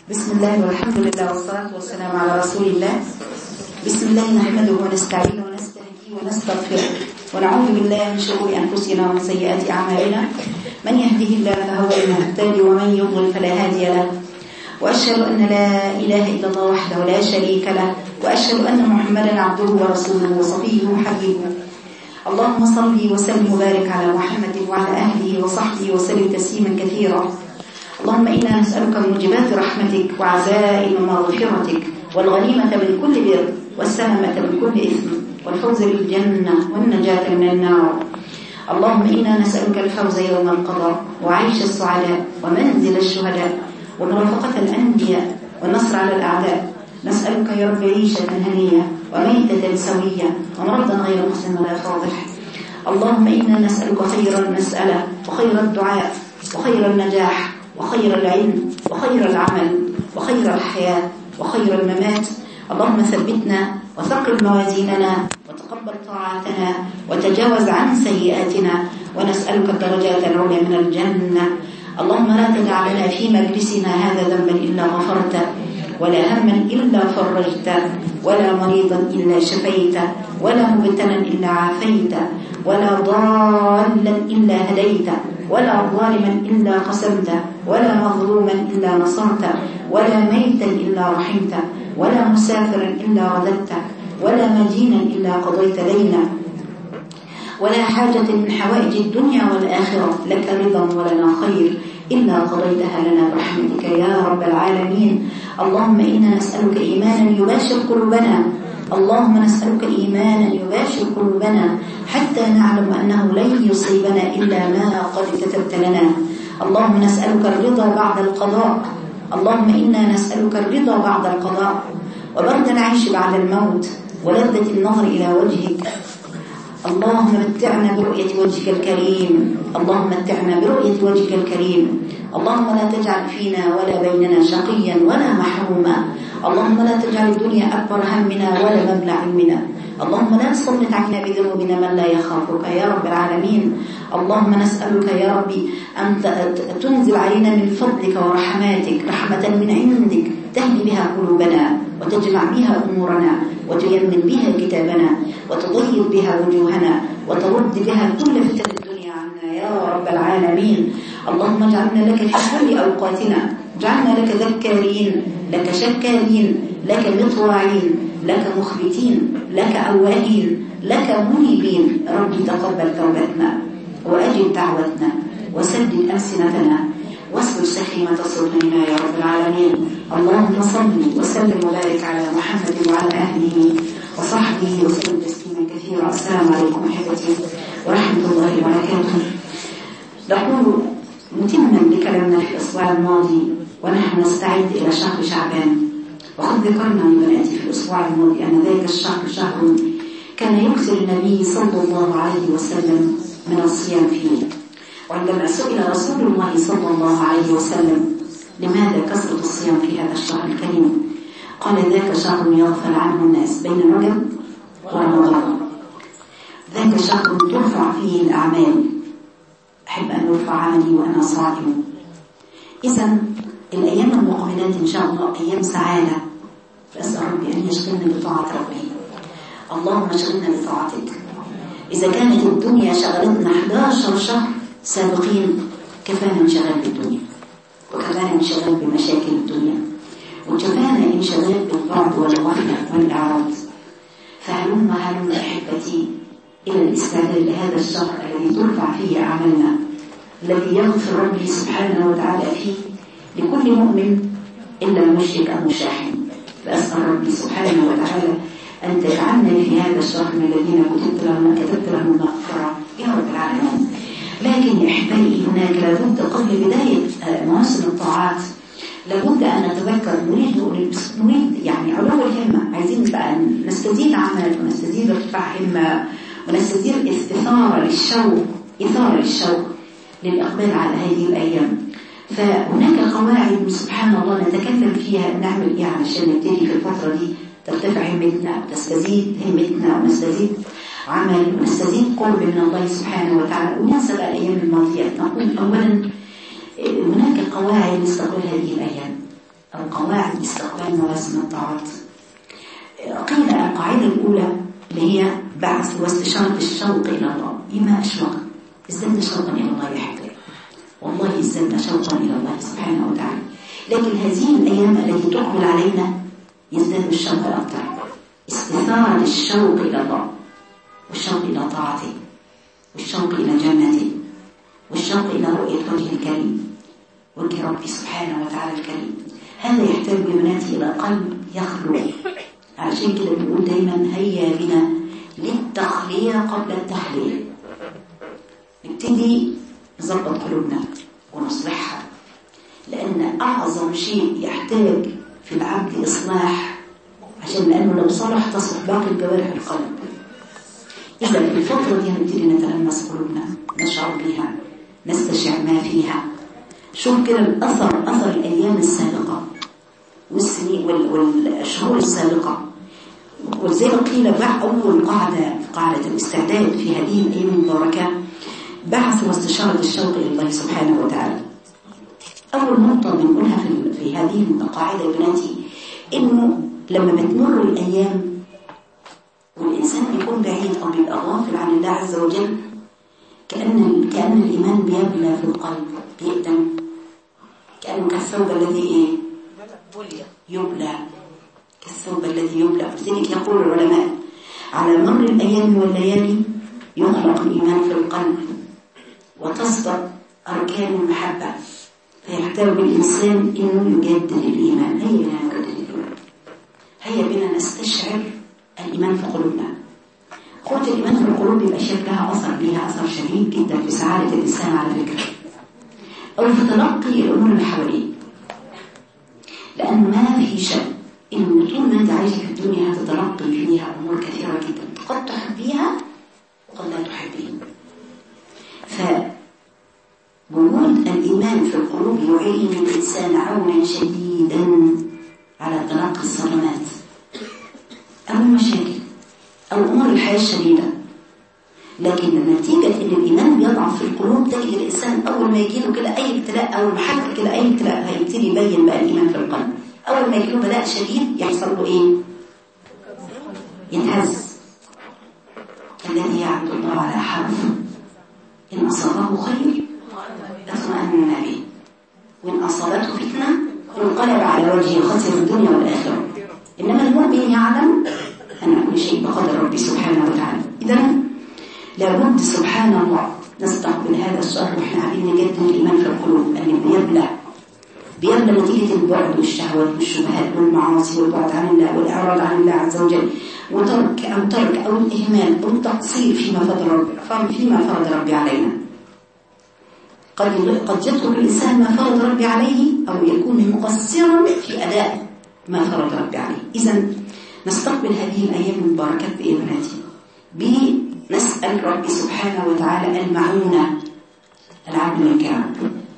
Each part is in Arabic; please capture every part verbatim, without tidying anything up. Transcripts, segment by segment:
بسم الله والحمد لله والصلاة والسلام على رسول الله. بسم الله نحمده ونستعينه ونستهديه ونستغفره ونعوذ بالله من شرور أنفسنا ومن سيئات أعمالنا. من يهده الله فهو المهتدي ومن يضلل فلا هادي له. وأشهد أن لا إله إلا الله وحده لا شريك له، وأشهد أن محمدا عبده ورسوله وصفيه وحبيبه. اللهم صل وسلم وبارك على محمد وعلى أهله وصحبه وسلم تسليما كثيرا. اللهم إنا نسألك موجبات رحمتك وعزائم مغفرتك والغنيمة من كل بر والسلامة من كل إثم والفوز بالجنة والنجاة من النار. اللهم إنا نسألك الفوز يوم القضاء وعيش السعداء ومنزل الشهداء ومرافقة الأنبياء والنصر على الأعداء. نسألك يا رب عيشة هنية وميتة سوية ومرضا غير محسن ولا فاضح. اللهم إنا نسألك خير المسألة وخير الدعاء وخير النجاح وخير العلم وخير العمل وخير الحياة وخير الممات. اللهم ثبتنا وثقل موازيننا وتقبل طاعاتنا وتجاوز عن سيئاتنا، ونسألك الدرجات العلى من الجنة. اللهم لا تدع لنا في مجلسنا هذا ذنبا إلا غفرته، ولا هما إلا فرجته، ولا مريضا إلا شفيته، ولا مبتلا إلا عافيته، ولا ضالا إلا هديته، ولا ظالما إلا قسمته، ولا مظلوما إلا نصرته، ولا ميتا إلا رحمته، ولا مسافرا إلا رددته، ولا مدينا إلا قضيت لينا، ولا حاجة من حوائج الدنيا والآخرة لك رضا ولنا خير إلا قضيتها لنا برحمتك يا رب العالمين. اللهم إنا نسألك إيمانا يباشر قلوبنا، اللهم نسألك إيمانا يباشر قلوبنا حتى نعلم أنه لن يصيبنا إلا ما قد كتبت لنا. اللهم نسألك الرضا بعد القضاء، اللهم إنا نسألك الرضا بعد القضاء وبرد العيش بعد الموت ولذة النظر إلى وجهك. اللهم متعنا برؤية وجهك الكريم، اللهم متعنا برؤية وجهك الكريم. اللهم لا تجعل فينا ولا بيننا شقيا ولا محروما. اللهم لا تجعل الدنيا أكبر همنا ولا مبلغ علمنا. اللهم لا تسلط علينا بذنوبنا من لا يخافك يا رب العالمين. اللهم نسألك يا ربي أن تنزل علينا من فضلك ورحماتك رحمة من عندك تهدي بها قلوبنا وتجمع بها أمورنا وتيمن بها كتابنا وتضيق بها وجوهنا وترد بها كل فتن الدنيا عنا يا رب العالمين. اللهم اجعلنا لك في كل أوقاتنا، اجعلنا لك ذكارين، لك شكارين، لك مطواعين، لك مخبتين، لك أواهين، لك منيبين. ربي تقبل توبتنا وأجب دعوتنا وسدد ألسنتنا واسلل سخيمة صدورنا يا رب العالمين. اللهم صل وسلم وبارك على محمد وعلى أهله وصحبه وسلم تسليما كثيرا. السلام عليكم أحبتي ورحمة الله وبركاته. نقول متما بكلامنا في الأسبوع الماضي ونحن نستعد إلى شهر شعبان، وقد ذكرنا من بناتي في الأسبوع الماضي أن ذلك الشهر شهر كان يكثر النبي صلى الله عليه وسلم من الصيام فيه. وعندما سئل رسول الله صلى الله عليه وسلم لماذا كثرة الصيام في هذا الشهر الكريم، قال ذاك شهر يغفل عنه الناس بين رجب ورمضان، ذاك شهر ترفع فيه الأعمال. أحب أن يرفع عملي وأنا صائم. إذن الأيام المقبلات إن شاء الله أيام سعادة، فأسأل ربي أن يشغلنا بطاعة ربي. اللهم اشغلنا بطاعتك. إذا كانت الدنيا شغلتنا أحد عشر شهر سابقين، كفانا انشغال بالدنيا وكفانا انشغال بمشاكل الدنيا وكفانا انشغال بالبعد والغفلة والإعراض. فهلما هلما أحبتي إلى الاستعداد لهذا الشهر الذي ترفع فيه أعمالنا، الذي يغفر ربي سبحانه وتعالى فيه لكل مؤمن إلا المشرك المشاحن. فأسأل ربي سبحانه وتعالى أن تجعلنا في هذا الشهر من الذين كتبت لهم كتبت لهم المغفرة يا رب العالمين. لكن يا أحبائي هناك لابد قبل بداية مواسم الطاعات لابد أن نتذكر نريد نريد يعني علو الهمة، عايزين بقى نستزيد عمل ونستزيد ارتفاع همة ونستزيد إثارة للشوق إثارة للشوق للإقبال على هذه الأيام. فهناك قواعد سبحان الله نتكلم فيها نعمل إيه علشان نبتدي في الفترة دي ترتفع همتنا وتستزيد همتنا ونستزيد عمل ونستزيد قرب من الله سبحانه وتعالى وننسى الأيام الماضية. نقول أولا هناك قواعد نستقبل هذه الأيام. أو قواعد استقبال مواسم الطاعات. قيل القاعدة الأولى اللي هي بعث واستشارة الشوق إلى الله. إما أشوق ازداد شوقا إلى الله يحتاج، والله ازداد شوقا إلى الله سبحانه وتعالى. لكن هذه الأيام التي تقبل علينا يزداد الشوق أكثر، استثارة للشوق إلى الله، والشوق إلى طاعته، والشوق إلى جنته، والشوق إلى رؤية وجه الكريم، وجه ربي سبحانه وتعالى الكريم. هذا يحتاج ببناتي إلى قلب يخلو. عشان كده بنقول دايما هيا بنا للتخلية قبل التحليل. نبتدي نظبط قلوبنا ونصلحها، لأن أعظم شيء يحتاج في العبد إصلاح، عشان لأنه لو صلح تصلح باقي الجوارح القلب. إذا الفترة دي نبتدي نتلمس قلوبنا، نشعر بها، نستشعر ما فيها. شوف كده الأثر، أثر الأيام السابقة والسنين والشهور السابقة. وزي ما قيل بقى أول قاعدة قاعدة الاستعداد في هذه الأيام المباركة بعث واستشارة الشوق إلى الله سبحانه وتعالى. أول نقطة بنقولها في, في هذه القاعدة يا بناتي، إنه لما بتمر الأيام والإنسان بيكون بعيد أو بيبقى غافل عن الله عز وجل، كأن كأن الإيمان بيبلى في القلب، بيقدم كأنه كالثوب الذي إيه؟ يبلى، كالثوب الذي يبلى. لذلك يقول العلماء على مر الأيام والليالي يخلق الإيمان في القلب وتصدق أركان المحبة، فيحتاج الإنسان إنه يجدد الإيمان. هيا بنا نجدد الإيمان، هيا بنا نستشعر الإيمان في قلوبنا. قوة الإيمان في القلوب بيبقى شكلها أثر بيها أثر شديد جدا في سعادة الإنسان على فكرة، أو في تلقي الأمور اللي حواليه. لأن ما في شك إن طول ما أنت عايش في الدنيا هتتلقي فيها أمور كثيرة جدا، قد تحبيها وقد لا تحبين. فوجود الإيمان في القلوب يعين الإنسان عونا شديدا على تلقي الصدمات أو المشاكل أو أمور الحياة الشديدة. لكن نتيجة إن الإيمان بيضعف في القلوب تجد الإنسان أول ما يجيله كده أي ابتلاء أو محك كده أي ابتلاء هيبتدي يبين بقى الإيمان في القلب. أول ما يجيله بلاء شديد يحصل له إيه؟ ينهز. الذي يعبد الله على حرف إن أصابه خير اطمأن به، وإن أصابته فتنة انقلب على وجهه خسر الدنيا والآخرة. إنما المؤمن يعلم أن كل شيء بقدر ربي سبحانه وتعالى. إذن لابد سبحان الله نستقبل هذا السؤال وإحنا عايزين نجدد الإيمان في القلوب، أن بيبلى بيبلى نتيجة البعد والشهوات والشبهات والمعاصي والبعد عن الله والإعراض عن الله عز وجل، وترك أو ترك أو الإهمال أو التقصير فيما فرض ربي فيما فرض ربي علينا. قد قد يترك الإنسان ما فرض ربي عليه أو يكون مقصرا في أداء ما فرض ربي عليه. إذن نستقبل هذه الأيام المباركات بإذناتي بنسأل ربي سبحانه وتعالى المعونة العبد الكرام،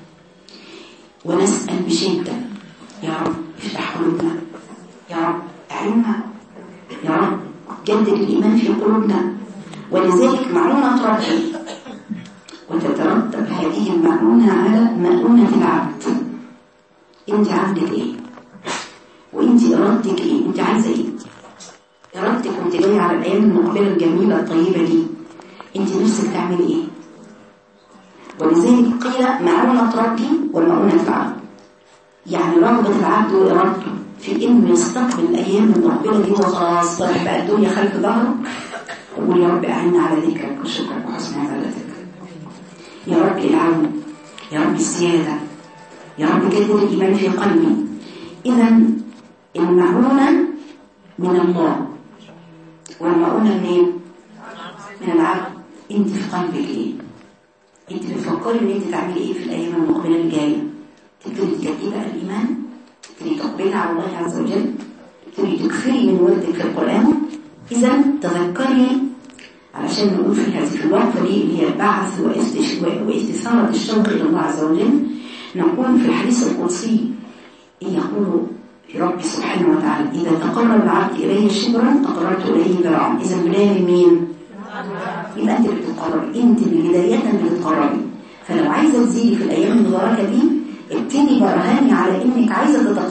ونسأل بشدة يا رب افتح قلوبنا، يا رب أعنا، يا رب جدد الإيمان في قلوبنا. ولذلك معونة ربي، وتترتب هذه المعونة على مؤونة العبد. انت عبدك ايه؟ وانت ارادتك ايه؟ انت عايزه ايه؟ ارادتك وانت جايه على الايام المقبله الجميله الطيبه دي، انت نفسك تعملي ايه؟ ولذلك قيل معونة ربي ومعونة العبد، يعني رغبة العبد وإرادته في إنه يستقبل الأيام المقبلة دي وخلاص طرح بقى الدنيا خلف ظهره، وقول يا رب أعنا على ذكرك وشكرك وحسن عبادتك، يا رب العون، يا رب السيادة، يا رب جدد الإيمان في قلبي. إذن المعونة من الله، والمعونة منين؟ من العبد. انت في قلبك ايه؟ انت بتفكري ان انت تعملي ايه في الايام المقبله الجايه؟ تبتدي تجددي بقى الايمان، تبتدي تقبلي على الله عز وجل، تبتدي تكثري من وردك في القران. اذا تذكري علشان نقول في هذه الوقفه دي اللي هي البعث واستثاره الشوق الى الله عز وجل، نقول في الحديث القدسي يقول ربي سبحانه وتعالى إذا تقرب العبد إليه شبرا تقربت إليه ذراعا. إذا بلاد مين؟ يبقى أنت بتتقربي، أنت بداية بتتقربي. فلو عايزة تزيدي في الأيام المباركة دي ابتدي برهاني على إنك عايزة تتقربي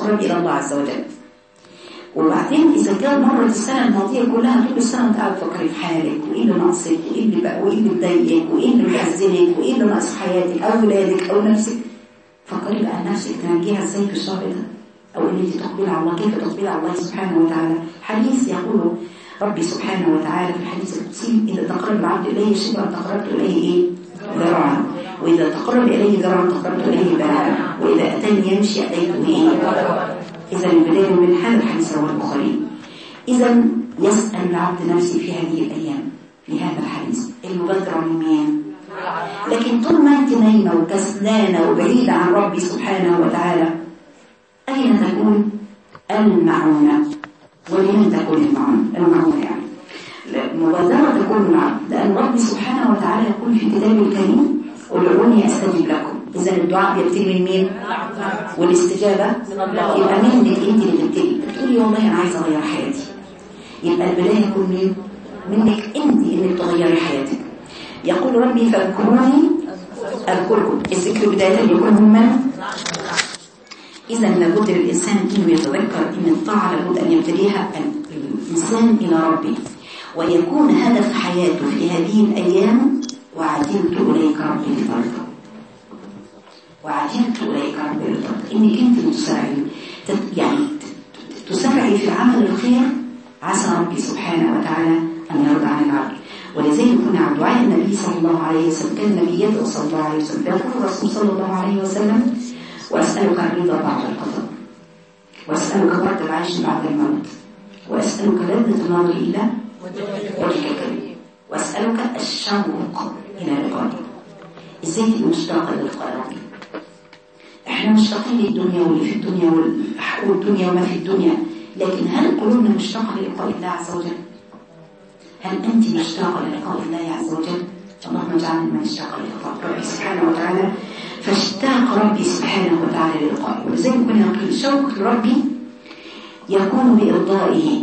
تقرب إلى الله عز وجل. وبعدين إذا كان مرت السنة الماضية كلها طول السنة أنت قاعد تفكري في حالك وإيه اللي ناقصك وإيه اللي بقى وإيه اللي مضايقك وإيه اللي محزنك وإيه اللي ناقص حياتك أو ولادك أو نفسك، فكري بقى نفسك تنجيها إزاي في الشهر ده، أو إن أنت تقبلي على الله، كيف تقبلي على الله سبحانه وتعالى. حديث يقول ربي سبحانه وتعالى في الحديث القدسي: إذا تقرب العبد إليه شبرا تقربت إليه إيه؟ ذراعا، وإذا تقرب إليه ذراعا تقربت إليه باعا، وإذا أتاني يمشي أتيته إيه؟ إذا البداية من هذا الحديث رواه البخاري. إذا يسأل العبد نفسه في هذه الأيام في هذا الحديث المبادرة من مين؟ لكن طول ما أنت نايمة وكسلانة وبعيدة عن ربي سبحانه وتعالى، أين تكون المعونة؟ ولمن تكون المعونة؟ المعونة يعني المبادرة تكون من العبد، لأن ربي سبحانه وتعالى يقول في كتابه الكريم: ادعوني أستجب لكم. إذا الدعاء بيبتدي من مين؟ والاستجابة يبقى منك أنت اللي تبتدي، بتقولي والله أنا عايزة أغير حياتي، يبقى البداية يكون مين؟ منك أنت إنك تغيري حياتك. يقول ربي: فاذكروني أذكركم. الذكر بداية يكون من؟ إذا لابد للإنسان أنه يتذكر أن الطاعة لابد أن يبتديها الإنسان إلى ربي، ويكون هدف حياته في هذه الأيام: وعجلت إليك ربي لترضى. وعجلت إليك ربي لترضى، إنك أنت تسارعي يعني تسارعي في عمل الخير، عسى ربي سبحانه وتعالى أن يرضى عن العبد. ولذلك كنا عن دعاء النبي صلى الله عليه وسلم، كان النبي يدعو صلى الله عليه وسلم، يقول الرسول صلى الله عليه وسلم: وأسألك الرضا بعد القضاء، وأسألك برد العيش بعد الموت، وأسألك لذة النظر إلى وجهك الكريم، وأسألك الشوق إلى لقائك. إزاي تبقى مشتاقة للقاء ربي؟ إحنا مشتاقين للدنيا واللي في الدنيا والدنيا وما في الدنيا، لكن هل قلوبنا مشتاقة للقاء الله عز وجل؟ هل أنت مشتاقة للقاء الله عز وجل؟ اللهم اجعلنا من اشتاق للقاء ربي سبحانه وتعالى. فاشتاق ربي سبحانه وتعالى للقاء، ولذلك كنا نقول الشوق لربي يكون بإرضائه،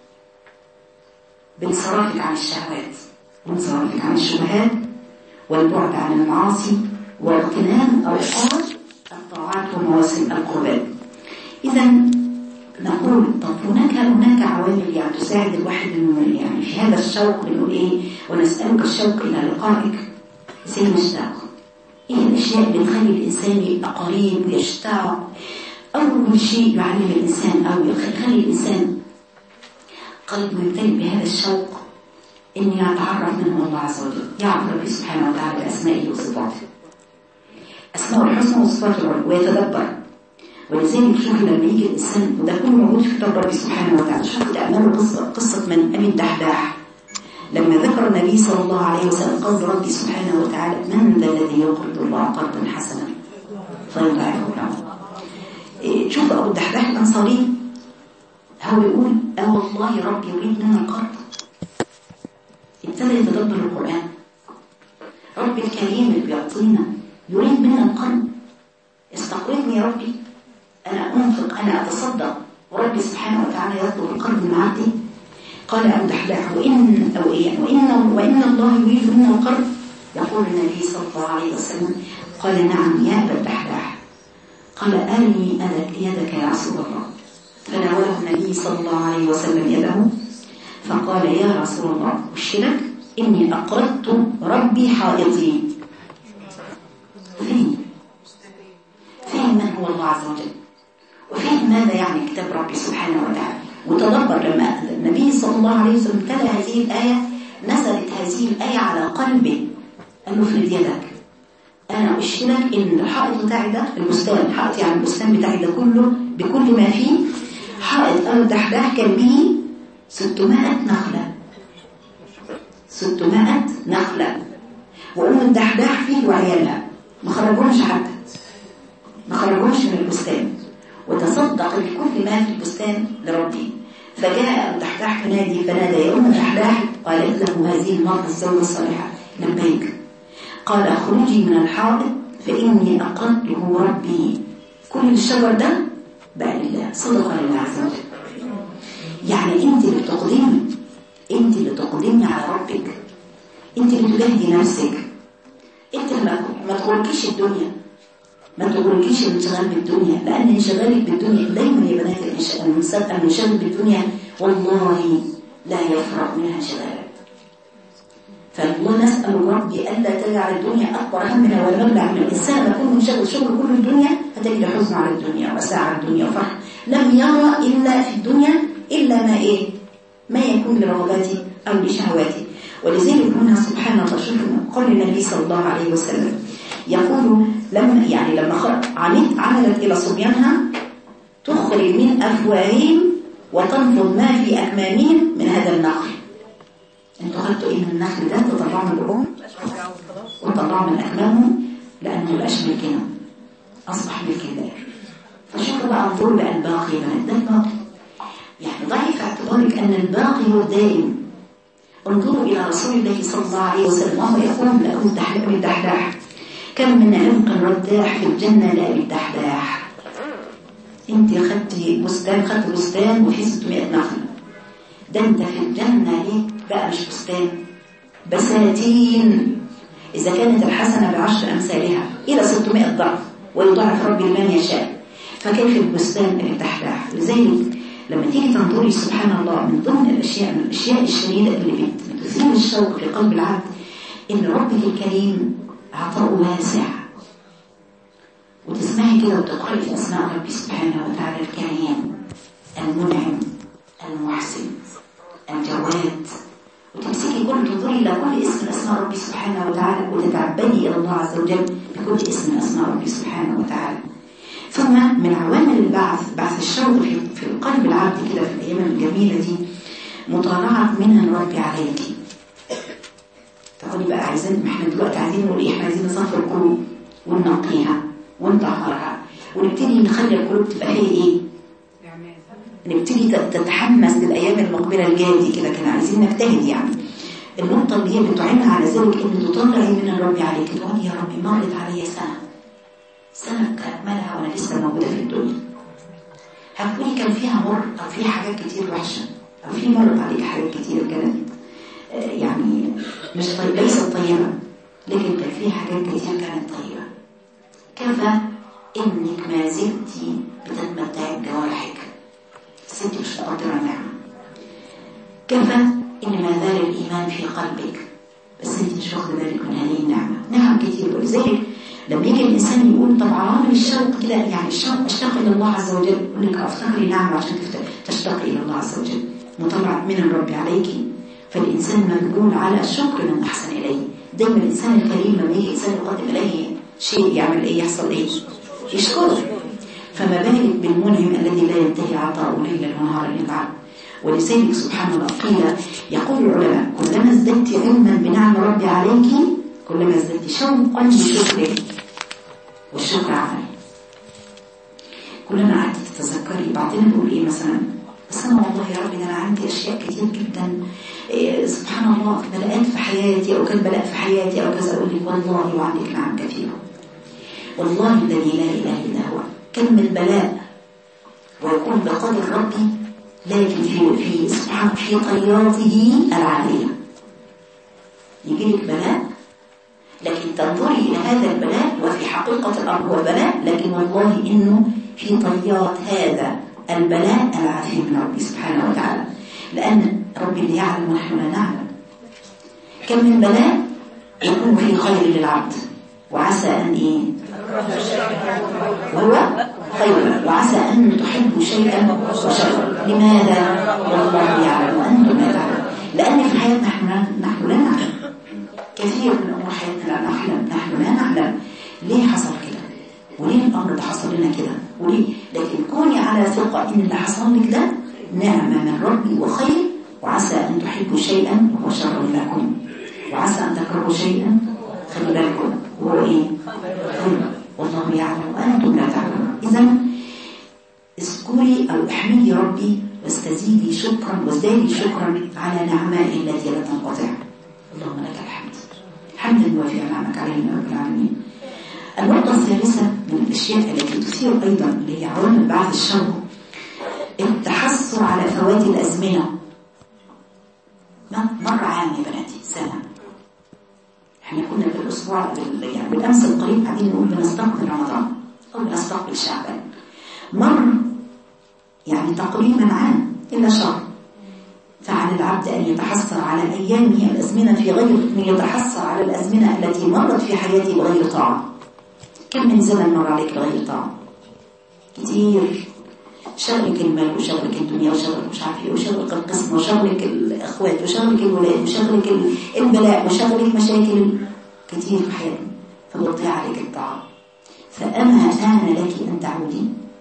بانصرافك عن الشهوات وانصرافك عن الشبهات والبعد عن المعاصي واغتنام أوقات الطاعات ومواسم القربات. إذا نقول طب هناك هناك عوامل يعني تساعد الواحد انه يعني في هذا الشوق، بنقول ايه؟ ونسألك الشوق إلى لقائك. زي مشتاق، ايه الاشياء اللي تخلي الانسان يبقى قريب ويشتاق؟ اول شيء يعلم الانسان او يخلي الانسان قلبه يمتلئ بهذا الشوق ان يتعرف منه الله عز وجل، يعرف ربي سبحانه وتعالى باسمائه وصفاته، اسماء الحسنى وصفاته العلى، ويتدبر. ولذلك شوف لما يجي الانسان، وده كله موجود في كتاب ربي سبحانه وتعالى، شوف تأملوا قصه قصه من ابي الدحداح لما ذكر النبي صلى الله عليه وسلم قول ربي سبحانه وتعالى: من ذا الذي يقرض الله قرضا حسنا فيضاعفه له. شوف ابو الدحداح الانصاري هو يقول: اه والله ربي يريد منا القرض. ابتدى يتدبر القرآن، ربي الكريم اللي بيعطينا يريد منا القرض، استقرضني يا ربي، انا انفق، انا اتصدق، وربي سبحانه وتعالى يطلب القرض من عبدي. قال أبو الدحداح: وإن أو إيه وإن وإن الله يريد منا القرض. يقول النبي صلى الله عليه وسلم: قال: نعم يا أبا الدحداح. قال: أرني يدك يا رسول الله. فناوله النبي صلى الله عليه وسلم يده فقال: يا رسول الله أشهدك إني أقرضت ربي حائطي. فين فين من هو الله عز وجل، وفين ماذا يعني كتاب ربي سبحانه وتعالى. وتدبر لما النبي صلى الله عليه وسلم تلا هذه الآية، نزلت هذه الآية على قلبه، قال له: افرد يدك، أنا أشهدك إن الحائط بتاعي ده، البستان، حائط يعني البستان بتاعي ده كله بكل ما فيه، حائط أبو الدحداح كان به ستمائة نخلة، ستمائة نخلة، وأم الدحداح فيه وعيالها ما خرجوش حتى، ما خرجوش من البستان، وتصدق بكل ما في البستان لربي. فجاء أبو الدحداح فنادي فنادى: يا أم الدحداح. قالت له هذه المرأة الزوجة الصالحة: لبيك. قال: اخرجي من الحائط فإني أقرضته ربي. كل الشجر ده بقى لله، صدق لله عز وجل. يعني أنت اللي بتقدمي، أنت اللي تقدمي على ربك، أنت اللي تجاهدي نفسك، أنت اللي ما تغركيش الدنيا. ما تغركيش الانشغال بالدنيا، لأن انشغالك بالدنيا دايما يا بنات المنشغل بالدنيا والله لا يفرغ منها انشغالا. فالله نسأل الرب ألا تجعل الدنيا أكبر همنا ولا مبلغ من الإنسان ما يكون منشغل شغل كل الدنيا هتجد حزن على الدنيا وساعة على الدنيا وفرح، لم يرى إلا في الدنيا إلا ما إيه ما يكون لرغباتي أو لشهواتي. ولذلك هنا سبحان الله شوفوا قول النبي صلى الله عليه وسلم يقول لما يعني لما عملت عملت إلى صبيانها تخرج من أفواههم وتنفض ما في أكمامهم من هذا النخل. انتوا خدتوا ايه من النخل ده؟ تطلعوا من الأم وتطلعوا من أكمامهم لأنه مبقاش ملكنا، أصبح ملك الله. فشوفوا بقى انظروا بقى الباقي بقى ده الباقي، يعني ضعي في اعتبارك أن الباقي هو الدائم. انظروا إلى رسول الله صلى الله عليه وسلم وهو يقول لأبو الدحداح كم من عنق رداح في الجنة لأبي الدحداح. انت خدتي بستان خدت بستان وفي ستمائة نخل، ده انت في الجنة ليك بقى مش بستان بساتين، إذا كانت الحسنة بعشر أمثالها إلى ستمائة ضعف ويضاعف ربي لمن يشاء، فكيف البستان اللي تحتاح. لذلك لما تيجي تنظري سبحان الله من ضمن الأشياء من الأشياء الشديدة اللي بتثير الشوق في قلب العبد إن ربك الكريم عطاء واسع، وتسمعي كده وتقرأي في أسماء ربي سبحانه وتعالى الكريم المنعم المحسن الجواد، وتمسكي كل تنظري إلى كل اسم من أسماء ربي سبحانه وتعالى وتتعبدي إلى الله عز وجل بكل اسم من أسماء ربي سبحانه وتعالى. ثم من عوامل البعث بعث الشوق في قلب العبد كده في الأيام الجميلة دي مطالعة منها ربي عليك. تقولي بقى عايزين ما احنا دلوقتي عايزين نقول ايه؟ احنا عايزين نصفي القلوب وننقيها ونطهرها ونبتدي نخلي القلوب تبقى هي ايه؟ نبتدي تتحمس للأيام المقبلة الجاية دي كده. كان عايزين نجتهد يعني. النقطة اللي هي بتعينها على ذلك إن تطلعي من الرب عليك تقولي يا ربي مرت علي سنة سنة كأكملها وأنا لسه موجودة في الدنيا. هتقولي كان فيها مر أو فيها حاجات كتير وحشة أو في مرت عليك حاجات كتير كانت يعني مش طيب ليست طيبة، لكن كان فيها حاجات كتير كانت طيبة. كفى إنك ما زلتي بتتمتعي بجوارحك، ست مش مقدرة نعمة. كفى إن ما زال الإيمان في قلبك بس انت مش واخده بالك من هذه النعمة. نعم كتير. ولذلك لما يجي الإنسان يقول طب عوامل الشوق كده يعني الشوق أشتاق إلى الله عز وجل، يقول لك أفتكري نعمة عشان تشتاق إلى الله عز وجل مطلعة من الرب عليك. فالإنسان مجبول على شكر من أحسن إليه. دايما الإنسان الكريم لما يجي إنسان يقدم إليه شيء يعمل إيه؟ يحصل إيه؟ يشكره. فما بالك بالمنعم الذي لا ينتهي عطاؤه ليلا ونهارا للعبد. ولذلك سبحان الله قيل يقول العلماء كلما ازددت علما بنعم ربي عليك كلما ازددت شوقا لشكره، والشكر عمل. كلما قعدت تتذكري بعدين نقول ايه مثلا بس انا والله يا ربي انا عندي اشياء كتير جدا إيه سبحان الله بلاءات في حياتي او كان بلاء في حياتي او كذا، اقول لك والله وعندك نعم كثيره والله الذي لا اله الا هو. كم من بلاء ويكون بقدر ربي لكن في في سبحان في طياته العاليه يجي لك بلاء لكن تنظري الى هذا البلاء وفي حقيقه الامر هو بلاء، لكن والله انه في طيات هذا البلاء العافية من ربي سبحانه وتعالى، لأن ربي اللي يعلم ونحن لا نعلم. كم من بلاء يكون فيه خير للعبد وعسى أن إيه وهو خير، وعسى أن تحبوا شيئا وشرا. لماذا؟ والله يعلم وأنتم لا تعلمون. لأن في حياتنا نحن لا نعلم كثير من أمور حياتنا لا نعلم نحن لا نعلم ليه حصل كده وليه الأمر ده حصل لنا كده وليه، لكن كوني على ثقة إن اللي حصل لك ده نعمة من ربي وخير، وعسى أن تحبوا شيئا وهو شر لكم، وعسى أن تكرهوا شيئا خلي بالكم وهو إيه خير، والله يعلم وأنتم لا تعلمون. إذن اذكري أو احمدي ربي واستزيدي شكرا وازدادي شكرا على نعمائه التي لا تنقطع. اللهم لك الحمد حمدا يوافي نعمك علينا يا رب العالمين. النقطة الثالثة من الأشياء التي تثير أيضا اللي هي عوامل بعث الشوق التحسر على فوات الأزمنة. مر عام يا بناتي سنة، احنا كنا بالأسبوع يعني بالأمس القريب قاعدين نقول بنستقبل رمضان أو نستقبل شعبان. مر يعني تقريبا عام إلا شهر، فعلى العبد أن يتحسر على أيامه الأزمنة في غير من يتحسر على الأزمنة التي مرت في حياته بغير طاعة. كم من زمن مر عليك بغير طاعة؟ كتير. شغلك المال وشغلك الدنيا وشغلك مش عارف ايه وشغلك القسم وشغلك الأخوات وشغلك الولاد وشغلك البلاء وشغلك مشاكل كتير في حياتنا، فبتضيع عليك الطاعة. فأما آن لك أن تعودي،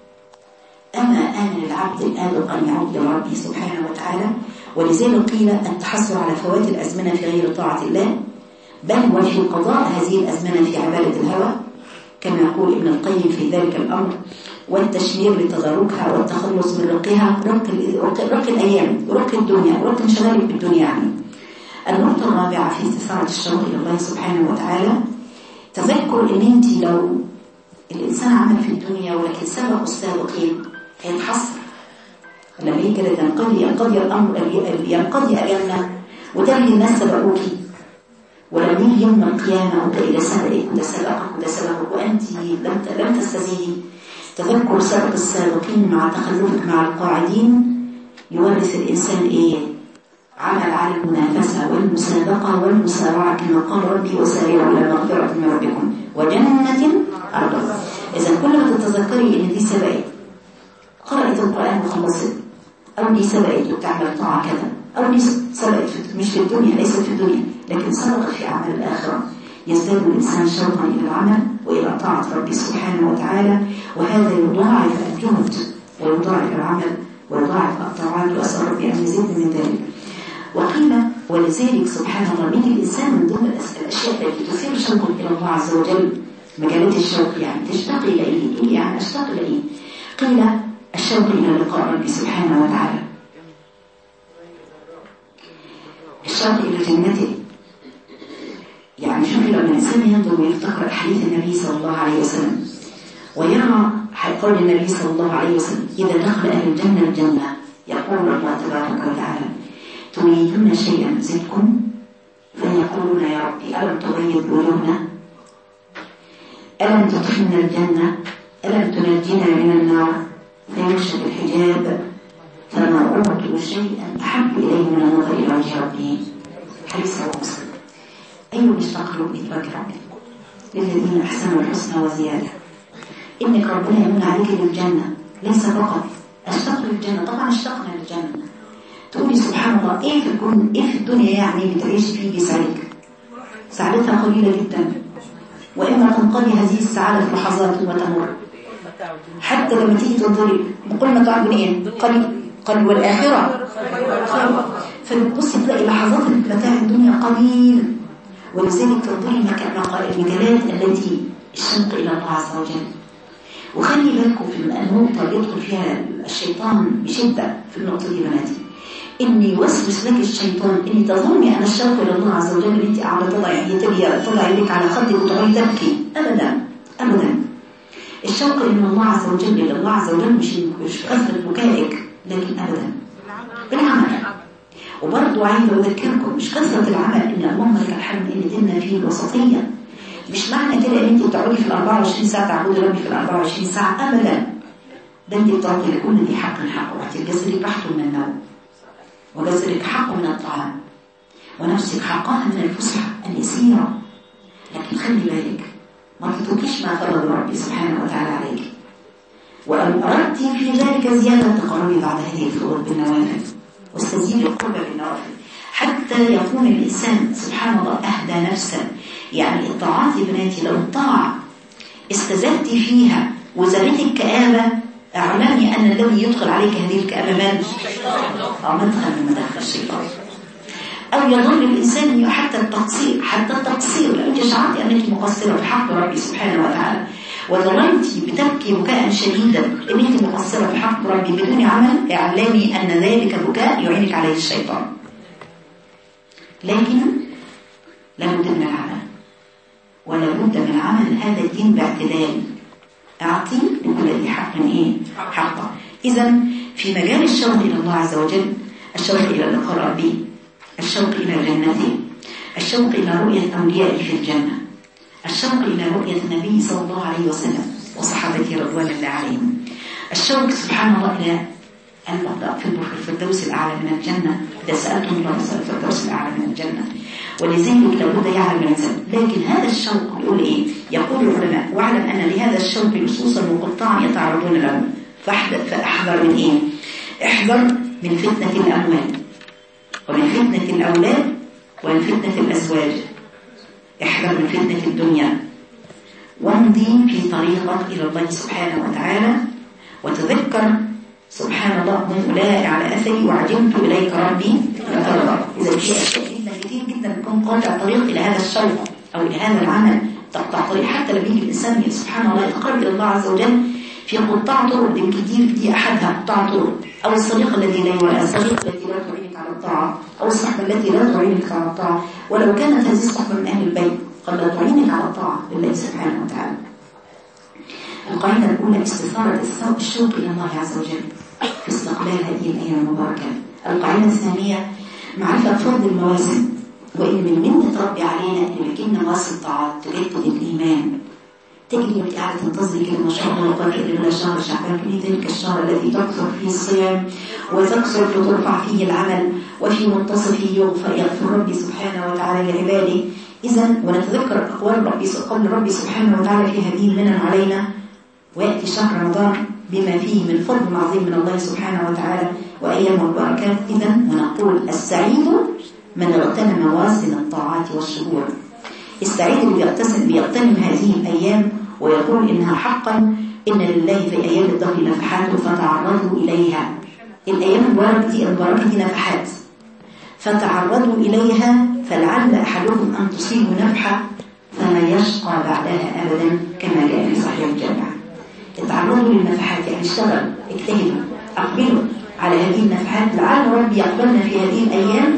أما آن للعبد الآبق أن يعود لربه سبحانه وتعالى. ولذلك قيل التحسر على فوات الأزمنة في غير طاعة الله، بل وفي قضاء هذه الأزمنة في عبادة الهوى، كما يقول ابن القيم في ذلك الأمر: والتشمير لتداركها والتخلص من رقها، رق, رق الأيام، رق الدنيا، رق انشغالك بالدنيا. يعني النقطة الرابعة في استثارة الشوق إلى الله سبحانه وتعالى، تذكر إن أنت لو الإنسان عمل في الدنيا ولكن سبق السابقين هيتحسر لما يجي كده ينقضي ينقضي الأمر ينقضي أيامنا وده اللي الناس سبقوكي، ولما يجي يوم القيامة وده إلى سبقك وده سبقك وده سبقك وأنت لم لم تستزيدي. تذكر سبق السابقين مع تخلفك مع القاعدين يورث الإنسان إيه؟ عمل على المنافسة والمسابقة والمسارعة، كما قال ربي: وسارعوا إلى مغفرة من ربكم وجنة أرضها. إذا كل ما تتذكري إن دي سبقت، قرأت القرآن وخلصت، أو دي سبقت وتعمل طاعة كذا، أو دي سبقت مش في الدنيا، ليست في الدنيا لكن سبقت في أعمال الآخرة، يزداد الإنسان شوقا إلى العمل وإلى طاعة ربي سبحانه وتعالى، وهذا يضاعف الجهد ويضاعف العمل ويضاعف الطاعات، وأسأل ربي أن يزيد من ذلك. وقيل ولذلك سبحان الله من الإنسان من ضمن الأشياء التي تثير شوقا إلى الله عز وجل، مجالات الشوق، يعني تشتاق إلى إيه؟ تقول يعني أشتاق إلى إيه؟ قيل الشوق إلى لقاء ربي سبحانه وتعالى، الشوق إلى جنته. يعني شوفي لما الإنسان ينظر ويفتكر حديث النبي صلى الله عليه وسلم ويرى قول النبي صلى الله عليه وسلم: إذا دخل أهل الجنة الجنة يقول الله تبارك وتعالى: تريدون شيئا زدكم؟ فيقولون: يا ربي ألم تغيب وجوهنا؟ ألم تدخلنا الجنة؟ ألم تنجينا من النار؟ فيكشف الحجاب فما أوتوا شيئا أحب إليه من النظر إلى وجه ربه. حديث رواه مسلم. أيوة اشتاق له إدراك ربي للذين أحسنوا الحسنى وزيادة. إنك ربنا يمن عليك للجنة، ليس فقط أشتاق للجنة، طبعا اشتقنا للجنة. تقولي سبحان الله إيه في الكون، إيه في الدنيا يعني بتعيش فيه بيسعدك؟ سعادتها قليلة جدا، وإما تنقضي هذه السعادة في لحظات وتمر. حتى لما تيجي تنظري بقول ما تعبني إيه؟ قليل قليل والآخرة خير. فبتبصي تلاقي لحظات متاع الدنيا قليل، ولذلك تنظري المجالات التي الشوق إلى الله عز وجل. وخلي بالكم في النقطة اللي يدخل فيها الشيطان بشدة في النقطة دي بناتي، إن يوسوس لك الشيطان إن تظني أن الشوق إلى الله عز وجل اللي أنت قاعدة تضعي تضع يدك على خدك وتقعدي تبكي. أبدا أبدا. الشوق إلى الله عز وجل إلى الله عز وجل مش مش كثرة بكائك، لكن أبدا بالعمل. وبرضه عايزة أذكركم مش كثرة العمل، إن اللهم لك الحمد إن ديننا فيه الوسطية. مش معنى كده إن أنت بتقعدي في الأربعة وعشرين ساعة تعبدي ربي في الأربعة وعشرين ساعة، أبدا. ده أنت بتعطي لكل ذي حق حقه، وعطي جسدك راحته من النوم، وجسدك حقه من الطعام، ونفسك حقها من الفسحة اليسيرة. لكن خلي بالك ما تتركيش ما فرض ربي سبحانه وتعالى عليك، وأن أردت في ذلك زيادة تقربي بعد هذه الفروض بالنوافل، واستزيد القرب بالنوافل حتى يكون الإنسان سبحان الله أهدى نفسا. يعني الطاعات يا بناتي لو الطاعة استزدت فيها وزادتك كآبة، اعلمي أن الذي يدخل عليك هذه الكآبة من أو مدخل من مداخل الشيطان، أو يظن الإنسان حتى التقصير حتى التقصير لو أنت شعرت أنك مقصرة في حق ربي سبحانه وتعالى، وظلمت بتبكي بكاء شديدا أنك مقصرة في حق ربي بدون عمل، اعلمي أن ذلك البكاء يعينك عليه الشيطان. لكن لابد من العمل، ولابد من عمل هذا الدين باعتدال. أعطي لكل ذي حق إيه؟ حقه. إذا في مجال الشوق إلى الله عز وجل، الشوق إلى لقاء ربي، الشوق إلى جنته، الشوق إلى رؤية أوليائه في الجنة، الشوق إلى رؤية النبي صلى الله عليه وسلم، وصحابته رضوان الله عليهم. الشوق سبحان الله إلى المرضى في الفردوس الأعلى من الجنة. إذا سألتم الله يسأل الفردوس الأعلى من الجنة، ولذلك لابد يعلم الإنسان. لكن هذا الشوق يقول إيه؟ يقول العلماء: واعلم أن لهذا الشوق لصوصا وقطاعا يتعرضون له، فأحذر من إيه؟ احذر من فتنة الأموال، ومن فتنة الأولاد، ومن فتنة الأزواج. احذر من فتنة الدنيا، وامضي في طريقك إلى الله سبحانه وتعالى، وتذكر سبحان الله: هم أولئك على أثري وعجلت إليك ربي لترضى. إذا في أشياء جدا كتير جدا تكون قاطع طريق إلى هذا الشوق أو إلى هذا العمل، تقطع طريق. حتى لما يجي الإنسان سبحان الله يتقرب إلى الله عز وجل في قطاع طرق، دي كتير، دي أحدها قطاع طرق، أو الصديقة التي لا ولا الصديقة التي لا تعينك على الطاعة، أو الصحبة التي لا تعينك على الطاعة، ولو كانت هذه الصحبة من أهل البيت قد لا تعينك على الطاعة لله سبحانه وتعالى. القاعدة الأولى: استثارة الشوق إلى الله عز وجل في استقبال هذه الأيام المباركة. القاعدة الثانية: معرفة فضل المواسم، وإن من منة ربي علينا أن يمكننا مواسم الطاعات تجدد الإيمان. تجري وانت قاعدة تنتظري كده ما شاء الله وقرأ إلى شهر شعبان، في ذلك الشهر الذي تكثر فيه الصيام وتكثر وترفع فيه العمل، وفي منتصفه يغفر يغفر ربي سبحانه وتعالى لعباده. إذن ونتذكر أقوال ربي قول ربي سبحانه وتعالى في هذه المنن علينا. ويأتي شهر رمضان بما فيه من فضل عظيم من الله سبحانه وتعالى وأيام مباركات. إذن ونقول: السعيد من اغتنم مواسم الطاعات والشهور. السعيد اللي بيغتسم بيغتنم هذه الأيام ويقول إنها حقا إن لله في أيام الدهر نفحات فتعرضوا إليها. الأيام المباركة دي المباركة دي نفحات، فتعرضوا إليها، فلعل أحدكم أن تصيبوا نفحة فما يشقى بعدها أبدا، كما جاء في صحيح الجامع. اتعرضوا للنفحات، يعني اشتغلوا، اجتهدوا، أقبلوا على هذه النفحات، لعل ربي يقبلنا في هذه الأيام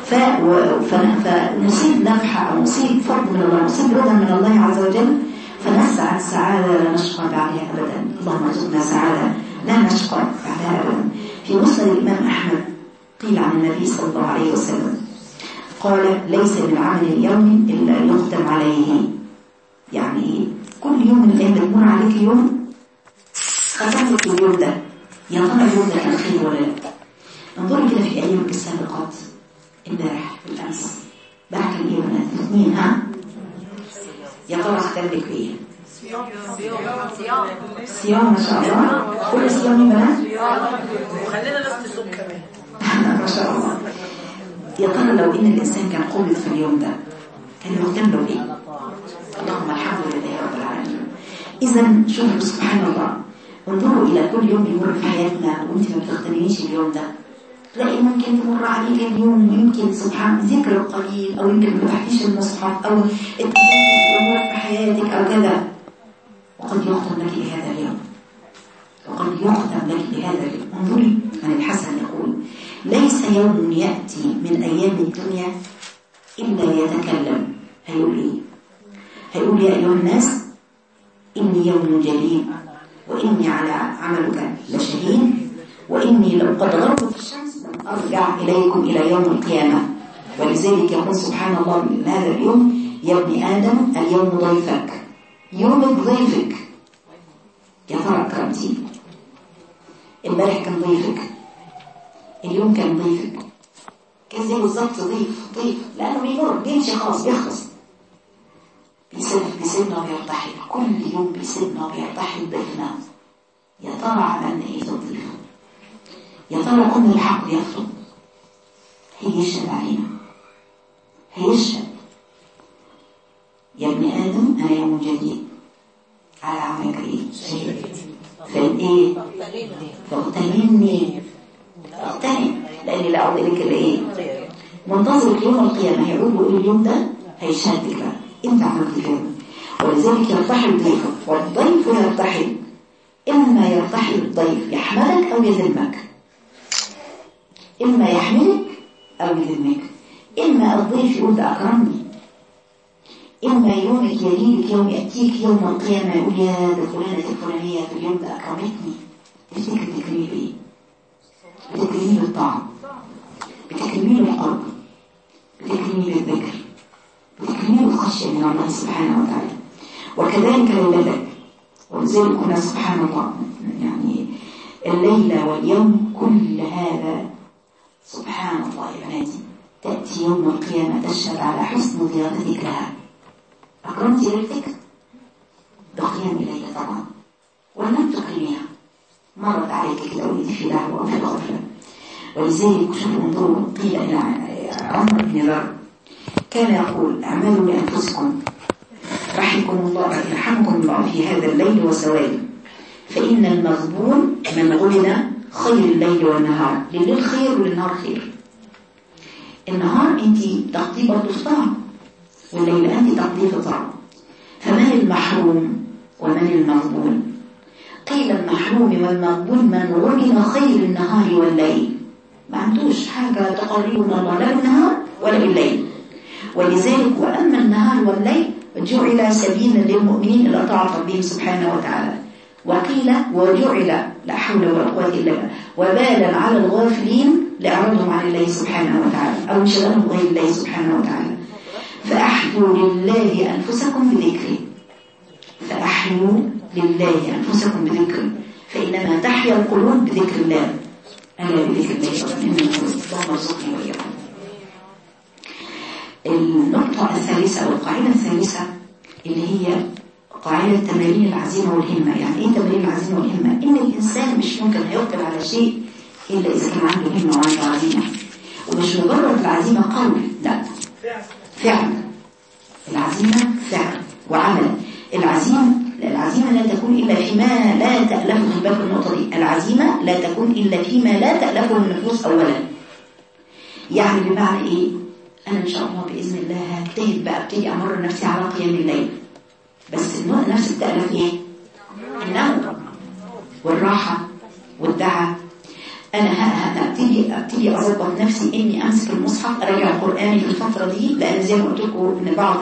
فنصيب نفحة أو نصيب فضل من الله، نصيب رضا من الله عز وجل، فنسعد سعادة لا نشقى بعدها أبدا. اللهم ارزقنا سعادة لا نشقى بعدها أبدا. في مسند الإمام أحمد قيل عن النبي صلى الله عليه وسلم قال: ليس من عمل اليوم إلا يختم عليه. يعني كل يوم من الأيام تمر عليك يوم ختم لك اليوم ده، يا ترى اليوم ده كان خير ولا لا؟ انظروا كده في أيامك السابقات، امبارح بالأمس بعد كان ايه بنات الاثنين، ها يا ترى ختم لك بايه؟ صيام صيام صيام ما شاء الله. كل صيام بنات خلينا ناس تصوم كمان ما شاء الله. يا ترى لو ان الانسان كان قبض في اليوم ده كان يهتم له بايه؟ اللهم الحمد لله رب العالمين. اذا شوفوا سبحان الله، انظروا الى كل يوم يمر في حياتنا وانت ما بتغتنميش اليوم ده، تلاقي ممكن يمر عليك اليوم يمكن سبحان ذكر قليل، او يمكن ما فتحتيش المصحف، او الامور في حياتك او كذا، وقد يختم لك بهذا اليوم، وقد يختم لك بهذا اليوم. انظري عن الحسن يقول: ليس يوم يأتي من أيام الدنيا إلا يتكلم. هيقول إيه؟ هيقول: يا أيها الناس إني يوم جليل، وإني على عملك لشهيد، وإني لو قد غربت الشمس لم أرجع إليكم إلى يوم القيامة. ولذلك يقول سبحان الله من هذا اليوم: يا ابن آدم اليوم ضيفك، يومك ضيفك. يا ترى كرمتي؟ امبارح كان ضيفك، اليوم كان ضيفك، كان زي بالظبط ضيف ضيف، لأنه بيمر بيمشي خلاص بيخلص، بيسيبنا وبيرتحل، كل يوم بيسيبنا وبيرتحل ضيفنا. يا ترى عملنا ايه في الضيف؟ يا ترى كنا الحق يفضل؟ هيشهد علينا، هيشهد: يا ابن آدم أنا يوم جديد على عملك ايه؟ شهيد. فالايه؟ فاغتنمني، اغتنم، لاني لا اعطي لك الايه؟ منتظر يوم القيامه هيقول له اليوم ده هيشهد لك بقى انت عملت اليوم. ولذلك يرتحل ضيفك، والضيف يرتحل، اما يرتحل الضيف يحمدك او يذمك، اما يحمدك او يذمك، اما الضيف يقول ده اكرمني، اما يومك يليك يوم ياتيك يوم القيامه يقول يا ده فلانه الفلانيه في اليوم ده اكرمتني. تفتكر تكريمي بايه؟ بتكريمي بالطاعه، بتكريمي بالقرب، بتكريمي بالذكر، بتكريمي بالخشيه من الله سبحانه وتعالى. وكذلك اولادك ولذلك هنا سبحان الله يعني الليلة واليوم كل هذا سبحان الله يا بناتي تأتي يوم القيامة تشهد على حسن ضيافتك لها. أكرمت ليلتك بقيام الليلة طبعا ولم تكرميها، مرت عليك كده وليدي في لهوة وفي غفلة. ولذلك شوفوا انظروا قيل إلى عمر بن ذر كان يقول اعملوا لأنفسكم رحمكم الله يرحمكم الله في هذا الليل وسواده، فإن المغبون من غبن خير الليل والنهار. لليل خير وللنهار خير. النهار انت تقضي برضه في طاعة، والليل انت تقضي في طاعة. فمن المحروم ومن المغبون؟ قيل المحروم والمغبون من غبن خير النهار والليل، ما عندوش حاجة تقربنا الله لا بالنهار ولا بالليل. ولذلك وأما النهار والليل جعل سبيلا للمؤمنين إلى طاعة ربهم سبحانه وتعالى. وقيل وجعل لا حول ولا قوة إلا بالله وبالا على الغافلين لإعراضهم عن الله سبحانه وتعالى أو انشغالهم غير الله سبحانه وتعالى. فأحيوا لله أنفسكم بذكره، فأحيوا لله أنفسكم بذكره، فإنما تحيا القلوب بذكر الله. ألا بذكر الله اللهم ارزقني وإياكم. النقطة الثالثة أو القاعدة الثالثة اللي هي قاعدة تمارين العزيمة والهمة. يعني إيه تمارين العزيمة والهمة؟ إن الإنسان مش ممكن هيقدر على شيء إلا إذا كان عنده همة وعنده عزيمة. ومش مجرد العزيمة قول، لا، فعل. العزيمة فعل وعمل. العزيمة العزيمة لا تكون إلا فيما لا تألفه. خلي بالكم النقطة دي، العزيمة لا تكون إلا فيما لا تألفه النفوس أولا. يعني بمعنى إيه؟ أنا إن شاء الله بإذن الله هجتهد بقى ابتدي أمر نفسي على قيام الليل، بس النوع نفسي بتألف إيه؟ النوم والراحة والدعاء. أنا هبتدي أبتدي أظبط نفسي إني أمسك المصحف أراجع القرآن في الفترة دي، لأن زي ما قلت لكم إن بعض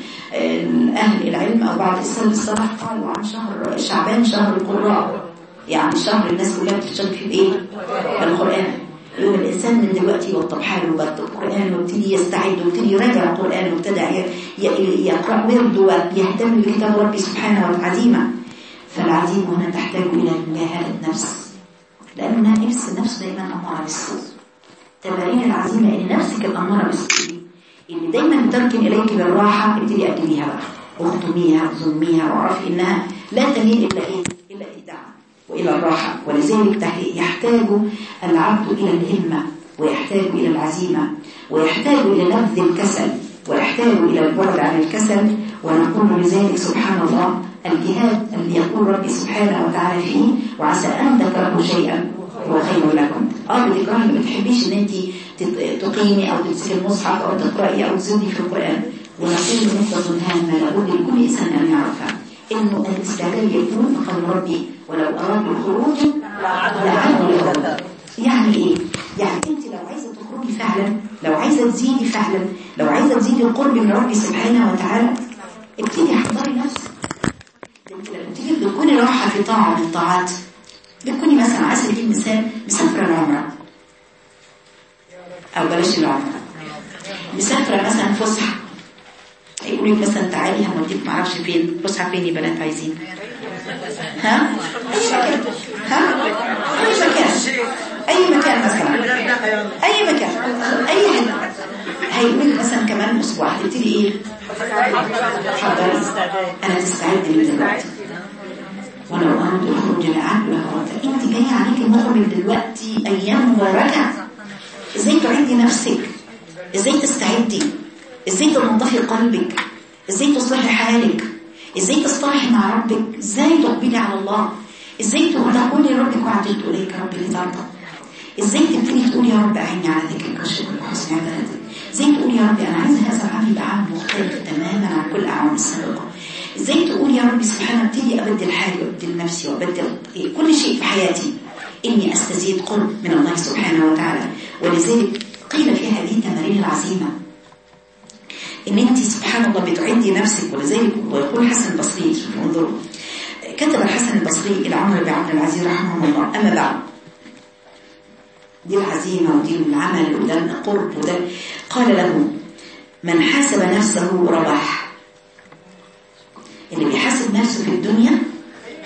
أهل العلم أو بعض السلف الصالح قالوا عن شهر شعبان شهر القراء، يعني شهر الناس كلها بتشتغل فيه بإيه؟ بالقرآن. يوم الإنسان من دلوقتي يوطب حاله وبرد القرآن وابتدي يستعد وابتدي يراجع القرآن وابتدى يقرأ ورد ويهتم بكتاب ربي سبحانه وتعالى. فالعزيمة هنا تحتاج إلى مجاهدة نفس، لأن نفس النفس دايما أمارة بالسوء. تمارين العزيمة إن نفسك الأمارة بالسوء اللي دايما تركن إليك بالراحة ابتدي أجليها بقى واخدميها وظلميها وعرفي إنها لا تميل إلا إيه؟ إلا الدعم وإلى الراحة. ولذلك يحتاج العبد إلى الهمة، ويحتاج إلى العزيمة، ويحتاج إلى نبذ الكسل، ويحتاج إلى البعد عن الكسل. ونقول لذلك سبحان الله الجهاد اللي يقول ربي سبحانه وتعالى فيه وعسى أن تكرهوا شيئا هو خير لكم. اه بتكرهي ما بتحبيش ان انت تقيمي او تمسكي المصحف او تقرأي او تزودي في القرآن. ونقول نقطة هامة لابد لكل إنسان أن يعرفها، إنه الاستعداد يكون من قول ربي ولو أرادوا الخروج لعادوا للخروج. يعني إيه؟ يعني أنت لو عايزة تخرجي فعلا، لو عايزة تزيدي فعلا، لو عايزة تزيدي القرب من ربي سبحانه وتعالى، ابتدي حضري نفسك. ابتدي بتكوني راحة في طاعة من الطاعات، بتكوني مثلا على سبيل المثال مسافرة العمرة أو بلاش العمرة، مسافرة مثلا فسحة، يقولوا مثلا تعالي هنوديك معرفش فين، فسحة فين يا بنات عايزين؟ ها؟ أي مكان. ها؟ أي مكان. أي مكان مثلا. أي مكان. أي حد. هيقول مثلا كمان أسبوع هتبتدي إيه؟ حضري. أنا تستعد من دلوقتي. ولو أردت الخروج لعب لخرجت. أنت جاية عليك المخرج من دلوقتي أيام ورجع. إزاي تعدي نفسك؟ إزاي تستعدي؟ إزاي تنظفي قلبك؟ إزاي تصلحي حالك؟ إزاي تصطلحي مع ربك؟ إزاي تقبلي على الله؟ إزاي تقولي لربك وعدت إليك ربي لترضى؟ إزاي تبتدي تقولي يا رب أعني على ذكرك وشكرك وحسن عبادتك؟ إزاي تقولي يا ربي أنا عايزة هذا العمل يبقى عمل مختلف تماما عن كل أعوام السابقة؟ إزاي تقولي يا ربي سبحانه ابتدي أبدل حالي وأبدل نفسي وأبدل كل شيء في حياتي إني أستزيد قرب من الله سبحانه وتعالى. ولذلك قيل في هذه تمارين العزيمة إن أنت سبحان الله بتعدي نفسك. ولذلك ويقول حسن البصري، شوفوا انظروا، كتب الحسن البصري إلى عمرو بن عبد العزيز رحمه الله: أما بعد، دي العزيمة ودي العمل وده القرب وده، قال له: من حاسب نفسه ربح. اللي بيحاسب نفسه في الدنيا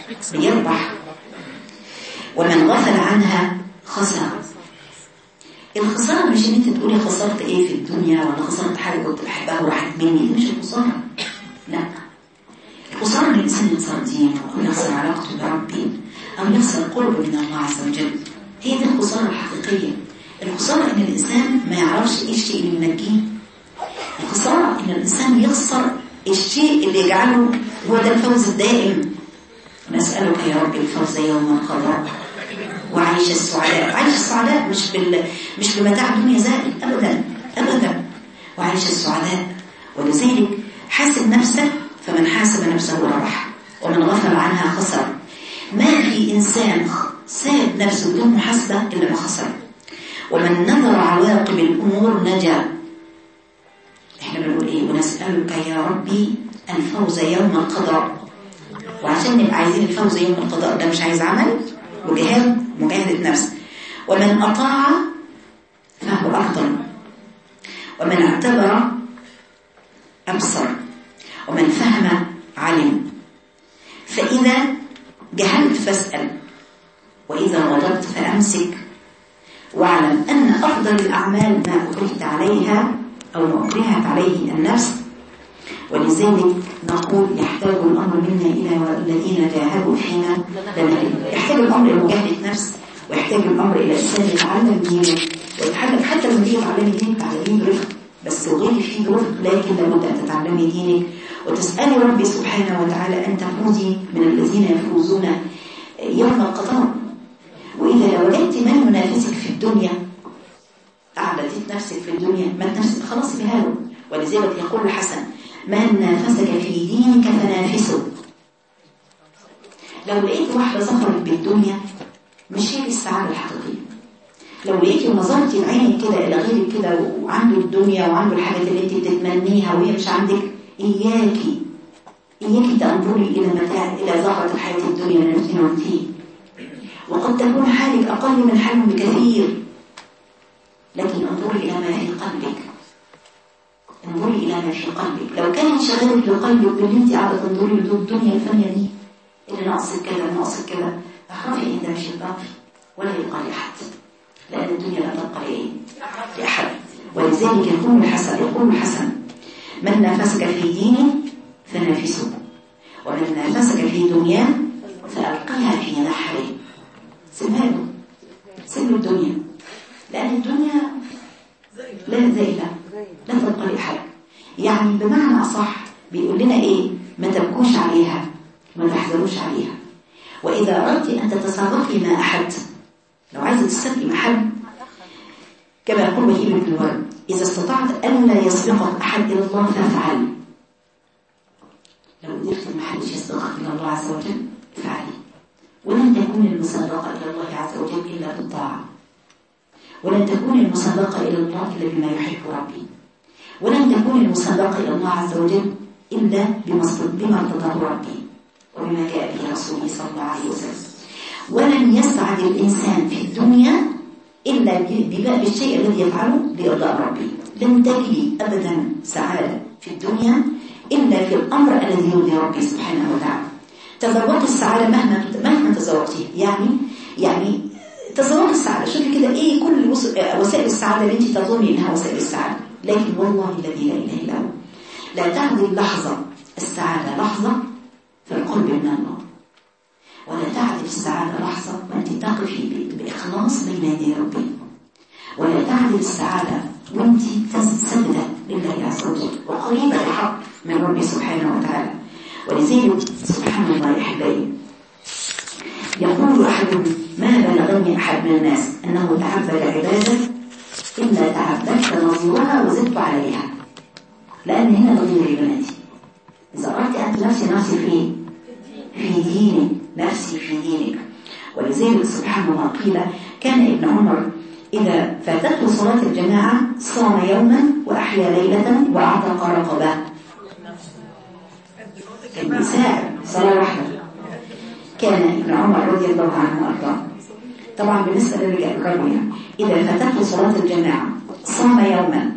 بيربح. ومن غفل عنها خسر. الخسارة مش ان انت تقولي خسرت ايه في الدنيا ولا خسرت حاجة كنت بحبها وراحت مني، دي مش الخسارة. لا، الخسارة ان الانسان يخسر دينه او يخسر علاقته بربي او يخسر قربه من الله عز وجل، هي دي الخسارة الحقيقية. الخسارة ان الانسان ما يعرفش ايه الشيء اللي ينجيه. الخسارة ان الانسان يخسر الشيء اللي يجعله هو ده الفوز الدائم. نسألك يا رب الفوز يوم القضاء وعيش السعداء. عيش السعداء مش بال... مش بمتاع الدنيا زائل ابدا ابدا، وعيش السعداء. ولذلك حاسب نفسك، فمن حاسب نفسه ربح ومن غفل عنها خسر. ما في انسان ساب نفسه بدون محاسبه الا ما خسر. ومن نظر عواقب الامور نجا. احنا بنقول ايه؟ ونسألك يا ربي الفوز يوم القضاء. وعشان نبقى عايزين الفوز يوم القضاء ده مش عايز عمل وجهاد، مجاهدة نفس. ومن أطاع فهو أفضل، ومن اعتبر أبصر، ومن فهم علم. فإذا جهلت فاسأل، وإذا غضبت فأمسك، واعلم أن أفضل الأعمال ما أكرهت عليها أو ما أكرهت عليه النفس. ولذلك نقول يحتاج الأمر منا إلى الذين جاهدوا فينا لنهديهم. يحتاج الأمر إلى مجاهدة نفس، ويحتاج الأمر إلى إنسان يتعلم دينه ويتحدث. حتى لما تيجي تعلمي دينك تعلمين برفق، بس تغيري فيه برفق، لكن لابد أن تتعلمي دينك وتسألي ربي سبحانه وتعالى أن تفوزي من الذين يفوزون يوم القضاء. وإذا وجدت من ينافسك في الدنيا، أعلتت نفسك في الدنيا، ما نفسك خلاص بهاله. ولذلك يقول الحسن: من نافسك في دينك فنافسه. لو لقيت واحدة ظفرت بالدنيا مش هي السعادة الحقيقية. لو لقيتي ونظرتي بعينك كده إلى غيرك كده وعنده الدنيا وعنده الحاجات اللي انت بتتمنيها وهي مش عندك، إياكي إياكي تنظري إلى متاع إلى زهرة الحياة الدنيا اللي نفتنون فيه. وقد تكون حالك أقل من حالهم بكثير، لكن انظري إلى ما في قلبك، انظري إلى ما في قلبك. لو كان انشغالك بقلبك باللي انت قاعدة تنظري للدنيا الفانية دي اللي ناقصك كده ناقصك كده، اعرفي ان ده مش الباقي ولا يبقى لأحد، لأن الدنيا لا تبقى لإيه؟ لأحد. ولذلك يقول الحسن يقول الحسن: من نافسك في دينه فنافسه، ومن نافسك في دنياه فألقيها في نحره. سيبها له، سيب له الدنيا، لأن الدنيا لا زيلة لا تبقى لأحد. يعني بمعنى أصح بيقول لنا إيه؟ ما تبكوش عليها، ما تحزنوش عليها. وإذا أردت أن تتسابقي مع أحد، لو عايزة تسابقي مع حد، كما يقول وهيب بن الورد: إذا استطعت أن لا يسبقك أحد إلى الله فافعل. لو قدرت ما حدش يسبقك إلى الله عز وجل فعلي. ولن تكون المسابقة إلى الله عز وجل إلا بالطاعة، ولن تكون المسابقة إلى الله إلا بما يحب ربي، ولن تكون المسابقة إلى الله عز وجل إلا بما ارتضاه ربي وبما جاء به رسوله صلى الله عليه وسلم. ولن يسعد الإنسان في الدنيا إلا بالشيء الذي يفعله لإرضاء ربي. لن تجد أبدا سعادة في الدنيا إلا في الأمر الذي يرضي ربي سبحانه وتعالى. تذوق السعادة مهما مهما تذوقتيه، يعني يعني تذوق السعادة. شوفي كده إيه كل وسائل السعادة اللي أنت تظني إنها وسائل السعادة، لكن والله الذي لا إله إلا هو لا تعدي اللحظة السعادة لحظة في القرب من الله، ولا تعدي السعادة لحظة وأنت تقفي بإخلاص بين يدي ربي، ولا تعدي السعادة وأنت سجدة لله عز وجل وقريبة الحق من ربي سبحانه وتعالى. ولذلك سبحان الله يا أحبائي، يقول أحدهم: ما بلغني أحد من الناس أنه تعبد عبادة إلا تعبدت نظيرها وزدت عليها. لأن هنا نظير يا بناتي، إذا أردت أن تنفسي نفسي في في دينك، نفسي في دينك. ولذلك سبحان الله قيل: كان ابن عمر إذا فاتته صلاة الجماعة صام يوما وأحيا ليلة وأعتق رقبة. كان بيساعد صلاة واحدة. كان ابن عمر رضي الله عنه وأرضاه. طبعا بالنسبة للرجل إذا فاتته صلاة الجماعة صام يوما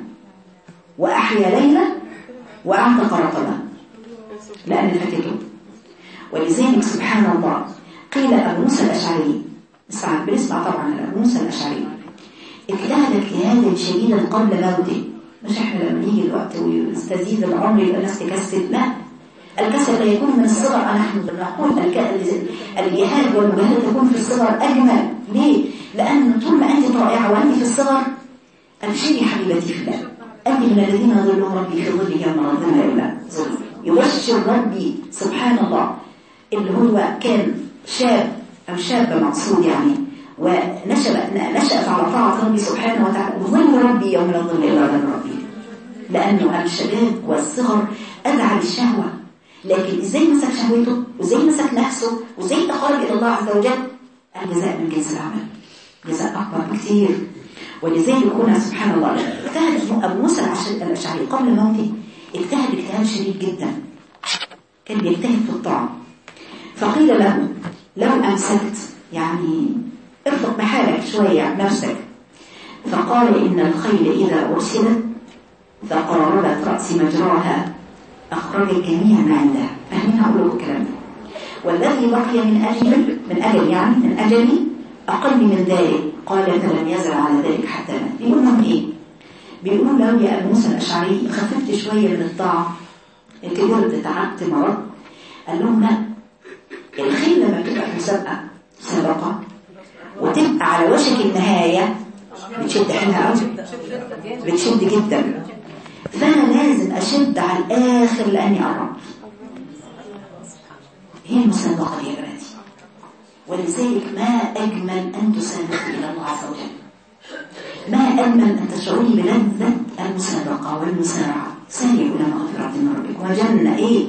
وأحيا ليلة وأعتق رقبة، لأن فاتته. ولذلك سبحان الله قيل أبو موسى الأشعري، نسمع بنسمع طبعا أبو موسى الأشعري اجتهد اجتهادا شديدا قبل موته. مش احنا لما نيجي الوقت ويستزيد العمر يبقى الناس تكسل، لا، الكسل لا يكون من الصغر. نحن نقول الجهاد والمجاهدة تكون في الصغر أجمل. ليه؟ لأن طول ما أنت طائعة وأنت في الصغر أبشري حبيبتي في الله، أنت من الذين ظلوا ربي في ظل يوم لا ظل إلا ظل. يبشر ربي سبحان الله اللي هو كان شاب أو شاب مقصود يعني، ونشأ نشأت على طاعة ربي سبحانه وتعالى ظل ربي يوم لا ظل إلا ظل ربي، لأنه الشباب والصغر أدعى للشهوة. لكن إزاي مسك شهوته وإزاي مسك نفسه وإزاي تقرب إلى الله عز وجل؟ الجزاء من جنس العمل، جزاء أكبر بكثير. ولذلك يكون سبحان الله اجتهد أبو موسى الأشعري قبل موته، اجتهد اجتهاد شديد جدا، كان بيجتهد في الطاعة. فقيل له لو أمسكت يعني ارفق بحالك شوية نفسك. فقال إن الخيل إذا أرسلت فقاربت رأس مجراها أخرج الجميع ما عندها. فاهمين هقول لكم الكلام ده؟ والذي بقي من أجل من أجل يعني من أجلي أقل من ذلك. قال فلم يزل على ذلك حتى مات. بيقول لهم إيه؟ بيقولوا له يا أبو موسى الأشعري خففت شوية من الطاعة، أنت قلت تعبت مرض. قال لهم لا، الخيل لما بتبقى في مسابقة سابقة وتبقى على وشك النهاية بتشد حيلها قوي، بتشد جدا، فأنا لازم أشد على الآخر لأني أقرب. هي المسابقة يا بناتي. ولذلك ما أجمل أن تسابقوا إلى الله عز وجل، ما أجمل أن تشعري بلذة المسابقة والمسارعة. سارعوا إلى مغفرة من ربك وجنة إيه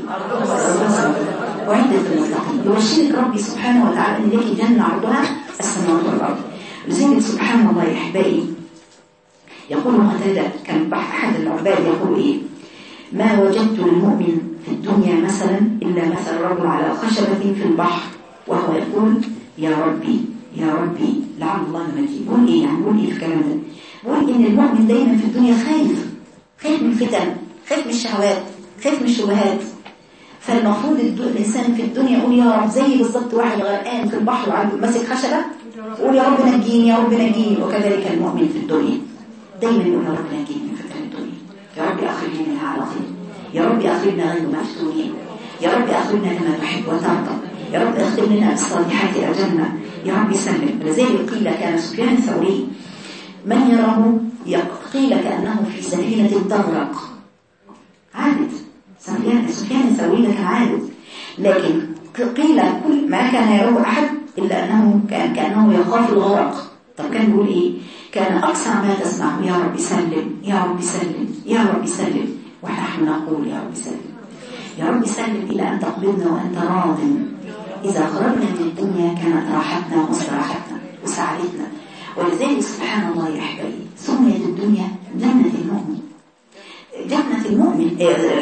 وعدة المتقين. يبشرك ربي سبحانه وتعالى أن لك جنة عرضها السماوات والأرض. لذلك سبحان الله يا أحبائي يقول قتادة كان أحد العباد يقول إيه؟ ما وجدت للمؤمن في الدنيا مثلا إلا مثل رجل على خشبة في البحر وهو يقول يا ربي يا ربي لعل الله مجيب. بقول إيه يعني؟ بقول إيه في الكلام ده؟ بقول إن المؤمن دايما في الدنيا خايف، خايف من الفتن، خايف من الشهوات، خايف من الشبهات. فالمفروض الإنسان في الدنيا يقول يا رب، زي بالضبط واحد غرقان في البحر وعنده ماسك خشبة يقول يا رب نجيني يا رب نجيني. وكذلك المؤمن في الدنيا دايما يقول يا رب نجيني من فتن الدنيا، يا رب أخرجني منها على خير، يا رب أخرجنا غير مفتونين، يا رب أخرجنا كما تحب وترضى، يا رب أخرجنا بالصالحات إلى الجنة، يا رب سلم. لذلك قيل كان سفيان الثوري من يراه قيل كأنه في سفينة تغرق، عابد. سفيان الثوري كان عابد، لكن قيل كل ما كان يراه أحد إلا أنه كان كأنه يخاف الغرق. طب كان يقول إيه؟ كان أكثر ما تسمعه يا رب سلم يا رب سلم يا رب سلم، ونحن نقول يا رب سلم يا رب سلم إلى أن تقبضنا وأنت راض. إذا خرجنا من الدنيا كانت راحتنا واستراحتنا وسعادتنا. ولذلك سبحان الله يا أحبابي سميت الدنيا جنة المؤمن. جنة المؤمن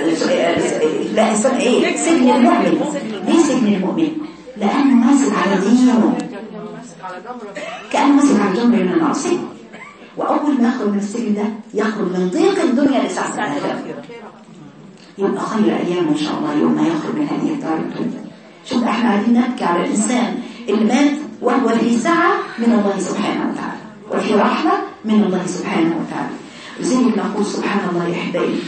لا اسمها ايه؟ سجن المؤمن. ليه سجن المؤمن؟ لأنه ماسك على دينه، كأنه ماسك على جمر من النار. سجن، وأول ما يخرج من السجن ده يخرج من ضيق الدنيا لسعة الآخرة. يبقى خير أيام إن شاء الله يوم ما يخرج من هذه الدار الدنيا. شوف احنا عايزين نبكي على الإنسان اللي مات وهو في سعة من الله سبحانه وتعالى وفي رحمة من الله سبحانه وتعالى. لذلك نقول سبحان الله يا أحبائي،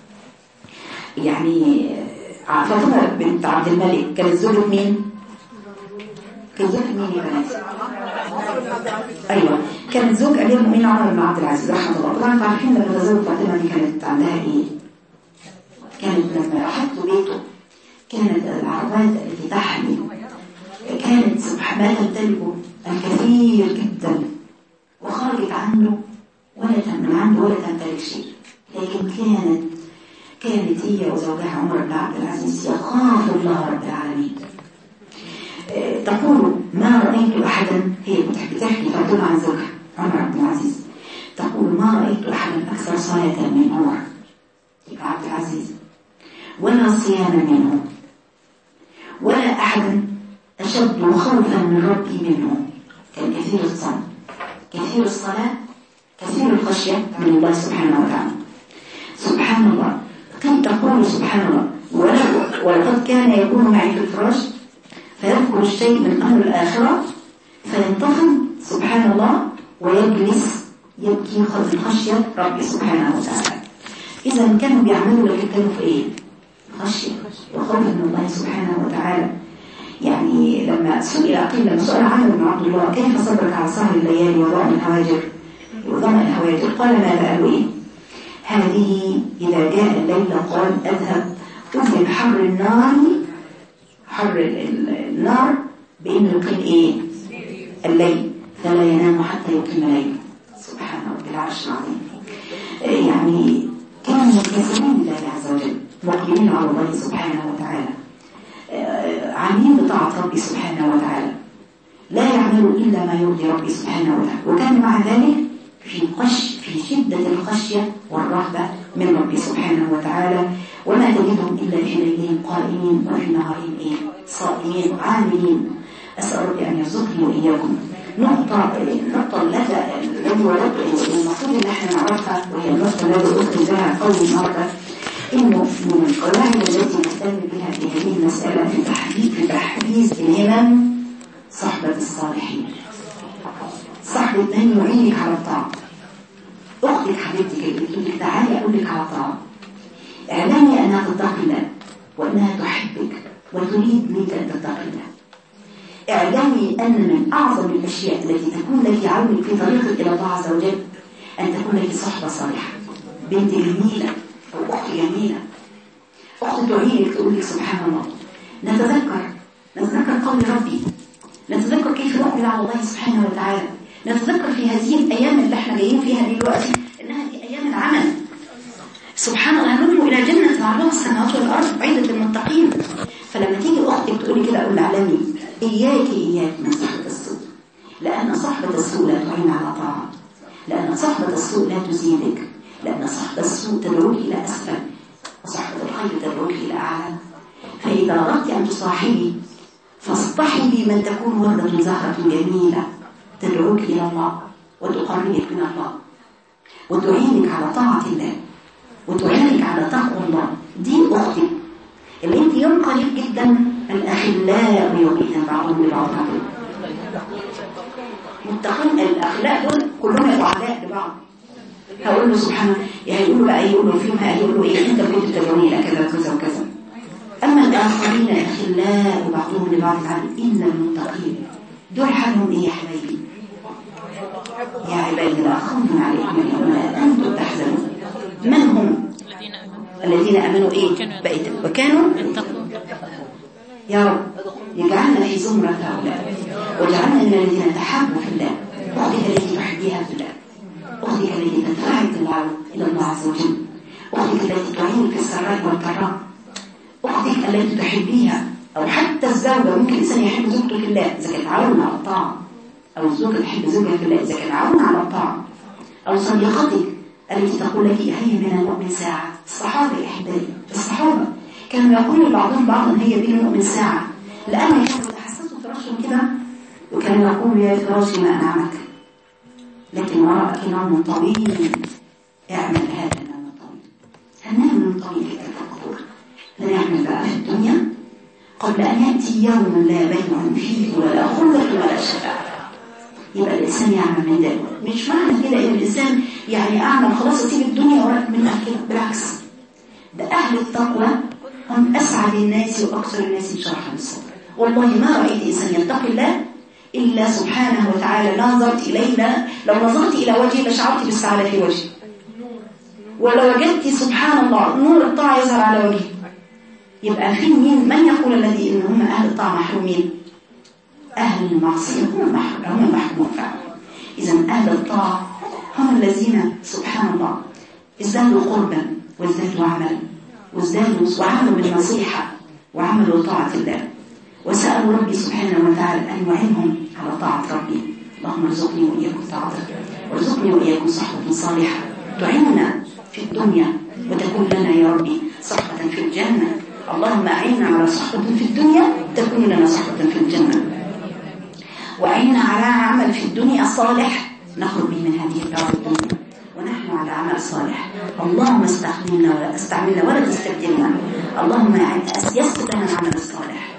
يعني فاطمة بنت عبد الملك كانت زوجة مين؟ كانت زوجة مين يا بنات؟ أيوة، كانت زوج أمير المؤمنين عمر بن عبد العزيز رحمه الله. طبعا انتوا عارفين لما تزوج فاطمة دي كانت عندها إيه؟ كانت لما راحت بيته كانت العربات التي تحمل كانت سبحان الله تمتلكه الكثير جدا، وخرجت عنه ولا من عنده ولا تمتلك شيء. لكن كانت كانت هي وزوجها عمر بن عبد العزيز يخاف الله رب العالمين. أه تقول ما رأيت أحدا، هي بتحكي فاطمة عن زوجها عمر بن العزيز، تقول ما رأيت أحدا أكثر صلاة من عمر بن عبد العزيز ولا صياما منه، ولا أحدا أشد خوفا من ربي منه. كان كثير الصلاة كثير الصلاة كثير الخشية من الله سبحانه وتعالى. سبحان الله. كم تقول سبحان الله ولقد كان يكون معي في الفراش فيذكر الشيء من أمر الآخرة فينتقم سبحان الله ويجلس يبكي من خشية ربي سبحانه وتعالى. إذا كانوا بيعملوا لكن كانوا في إيه؟ خشية وخوف من الله سبحانه وتعالى. يعني لما سئل قيل لما سئل عمرو بن عبد الله كيف صبرك على سهر الليالي وضوء الهواجر وضوء الهواجر قال ماذا؟ قالوا إيه؟ هذه إذا جاء الليل قال أذهب أذهب حر النار حر النار بإن يقيم إيه؟ الليل فلا ينام حتى يقيم الليل. سبحان رب العرش العظيم. يعني كانوا متكاسلين لله عز وجل مقبلين على الله سبحانه وتعالى عاملين بطاعة ربي سبحانه وتعالى لا يعملوا إلا ما يرضي ربي سبحانه وتعالى. وكان مع ذلك في قش في شدة الخشية والرهبة من ربي سبحانه وتعالى. وما تجدهم إلا في ليلهم قائمين وفي نهارهم إيه؟ صائمين عاملين. أسأل ربي أن يرزقني وإياكم نقطة النقطة التي المفروض إن احنا نعرفها وهي النقطة التي أخذ لها قولي النهارده إنه من القواعد التي نهتم بها في هذه المسألة في تحديد في تحديث الهمم صحبة الصالحين. صحبة من يعينك على الطاعة. أختك حبيبتك اللي بتقول لك تعالي أقول لك على الطاعة. اعلمي أنها تتقي الله وأنها تحبك وتريد منك أن تتقي الله. اعلمي أن من أعظم الأشياء التي تكون لك عونك في طريقك إلى الله عز وجل أن تكون لك صحبة صالحة، بنت جميلة أو أخت جميلة، أخت تعينك تقول لك سبحان الله. نتذكر نتذكر قول ربي، نتذكر كيف نقبل على الله سبحانه وتعالى، نتذكر في هذه الأيام اللي احنا جايين فيها دلوقتي إنها دي أيام العمل. سبحان الله ننظر إلى جنة عرضها السماوات والأرض عدة المتقين. فلما تيجي أختك تقول لي كده أقول علمي إياك إياك من صحبة السوء، لأن صحبة السوء لا تعين على طاعة، لأن صحبة السوء لا تزيدك، لأن صحبة السوء تدعوك إلى أسفل وصحبة الخير تدعوك إلى أعلى. فإذا أردت أن تصاحبي فاصطحبي من تكون وردة زهرة جميلة تدعوك إلى الله وتقربك من الله وتعينك على طاعة الله وتعينك على تقوى الله. دي أختك اللي انت يوم قريب جدا الأخلاء يومئذ بعضهم لبعض عدو. متقين الأخلاء دول كلهم يبقوا أعداء لبعض. هقول له سبحانه هيقولوا بقى يقولوا فيهم هيقولوا إيه أنت كنت تدعوني إلى كذا وكذا وكذا. أما الآخرين الأخلاء بعضهم لبعض عدو إلا المتقين دول حالهم إيه يا حبايبي؟ يا عبادي لا خوف عليكم اليوم ولا أنتم تحزنون. من هم؟ الذين أمنوا إيه بقيت وكانوا يا رب يجعلنا في زمرة هؤلاء وجعلنا من الذين تحبوا في الله. أختك التي تحبيها في الله، أختك التي تدفعك إلى الله عز وجل، أختك التي تعينك في السراء والضراء، أختك التي تحبيها. أو حتى الزوجة ممكن إنسان يحب زوجته في الله إذا كان عون على الطاعة، أو الزوجة تحب زوجها في الله إذا كان عون على الطاعة. أو صديقتك التي تقول لك هي من المؤمن ساعة. الصحابة يا أحبابي الصحابة كانوا يقولوا بعضهم بعضا هي بين المؤمن ساعة، لأن كانوا يتحسسوا فراشهم كده وكانوا يقولوا يا فراشي ما أنعمك لكن وراءك نوم طويل اعمل هذا النوم الطويل. هننام نوم طويل في القبور لنعمل بقى في الدنيا قبل أن يأتي يوم لا بيع فيه ولا خلة ولا شفاعة. يبقى الإنسان يعمل من ده. مش معنى كده إن الإنسان يعني أعمل خلاص أسيب الدنيا وراك منها كده، بالعكس ده أهل التقوى هم أسعد الناس وأكثر الناس شرحا للصدر. والله ما رأيت إنسان يتقي الله إلا سبحانه وتعالى نظرت إلينا. لو نظرت إلى وجهي لشعرت بالسعادة في وجهي، ولو وجدت سبحان الله نور الطاعة يظهر على وجهي. يبقى في مين من يقول الذي إن هم أهل الطاعة محرومين؟ أهل المعصية هم محرومون فعلا. إذن أهل الطاعة هم الذين سبحان الله ازدادوا قربا وازدادوا عملا وازدادوا وعملوا بالنصيحة وعملوا طاعة الله وسألوا ربي سبحانه وتعالى أن يعينهم على طاعة ربي. اللهم ارزقني وإياكم طاعتك وارزقني وإياكم صحبة صالحة تعيننا في الدنيا وتكون لنا يا ربي صحبة في الجنة. اللهم أعيننا على صحبة في الدنيا تكون لنا صحبة في الجنة، وأعيننا على عمل في الدنيا صالح نخرج به من هذه الدار الدنيا ونحن على عمل صالح. اللهم استخدمنا ولا استعملنا ولا تستبدلنا. اللهم يسر لنا العمل الصالح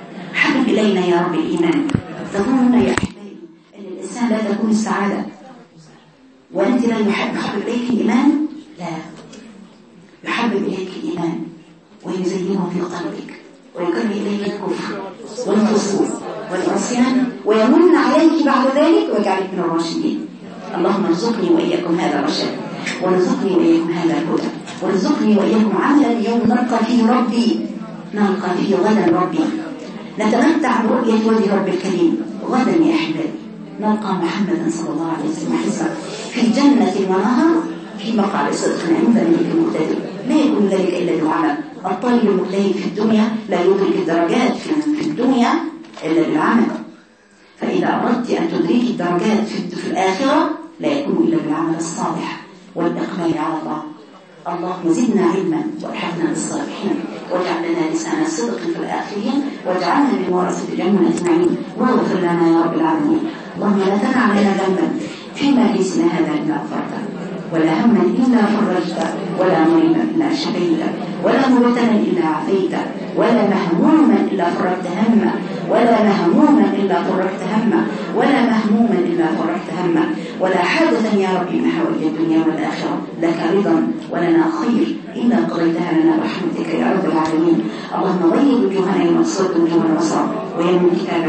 حبب إلينا يا رب الإيمان. تظنون يا أحبائي أن الإنسان لا تكون السعادة وأنت لا يحب يحبب إليك الإيمان؟ لا، يحبب إليك الإيمان ويزينه في قلبك ويكره إليك الكفر والفسوق والعصيان ويمن عليك بعد ذلك ويجعلك من الراشدين. اللهم ارزقني وإياكم هذا الرشاد، وارزقني وإياكم هذا الهدى، وارزقني وإياكم عملا يوم نلقى فيه ربي، نلقى فيه غدا ربي، نتمتع برؤية وجه رب الكريم غدا يا أحبابي، نلقى محمدا صلى الله عليه وسلم حسنا في جنة ونهر في مقعد صدق عند ملك مقتدر. لا يكون ذلك إلا بالعمل. الطالب المجتهد في الدنيا لا يدرك الدرجات في الدنيا إلا بالعمل. فإذا أردت أن تدركي الدرجات في الآخرة لا يكون إلا بالعمل الصالح والإقبال على الله. اللهم زدنا علما والحقنا بالصالحين، واجعل لنا لسان صدق في الآخرين، واجعلنا من ورثة الجنة أجمعين، واغفر لنا يا رب العالمين. اللهم لا تدع علينا ذنبا في مجلسنا هذا إلا غفرته، ولا هما إلا فرجته، ولا مريضا إلا شفيته، ولا مبتلا إلا عافيته، ولا مهموما إلا فرجت همه، ولا مهموما إلا فرجت همه، ولا مهموما إلا فرجت همه، ولا حاجة يا ربي من حوائج الدنيا والآخرة لك رضا ولنا خير إلا قضيتها لنا برحمتك يا رب العالمين. اللهم غير وجوهنا يوم الصدق وجوه النصارى ويوم الكتاب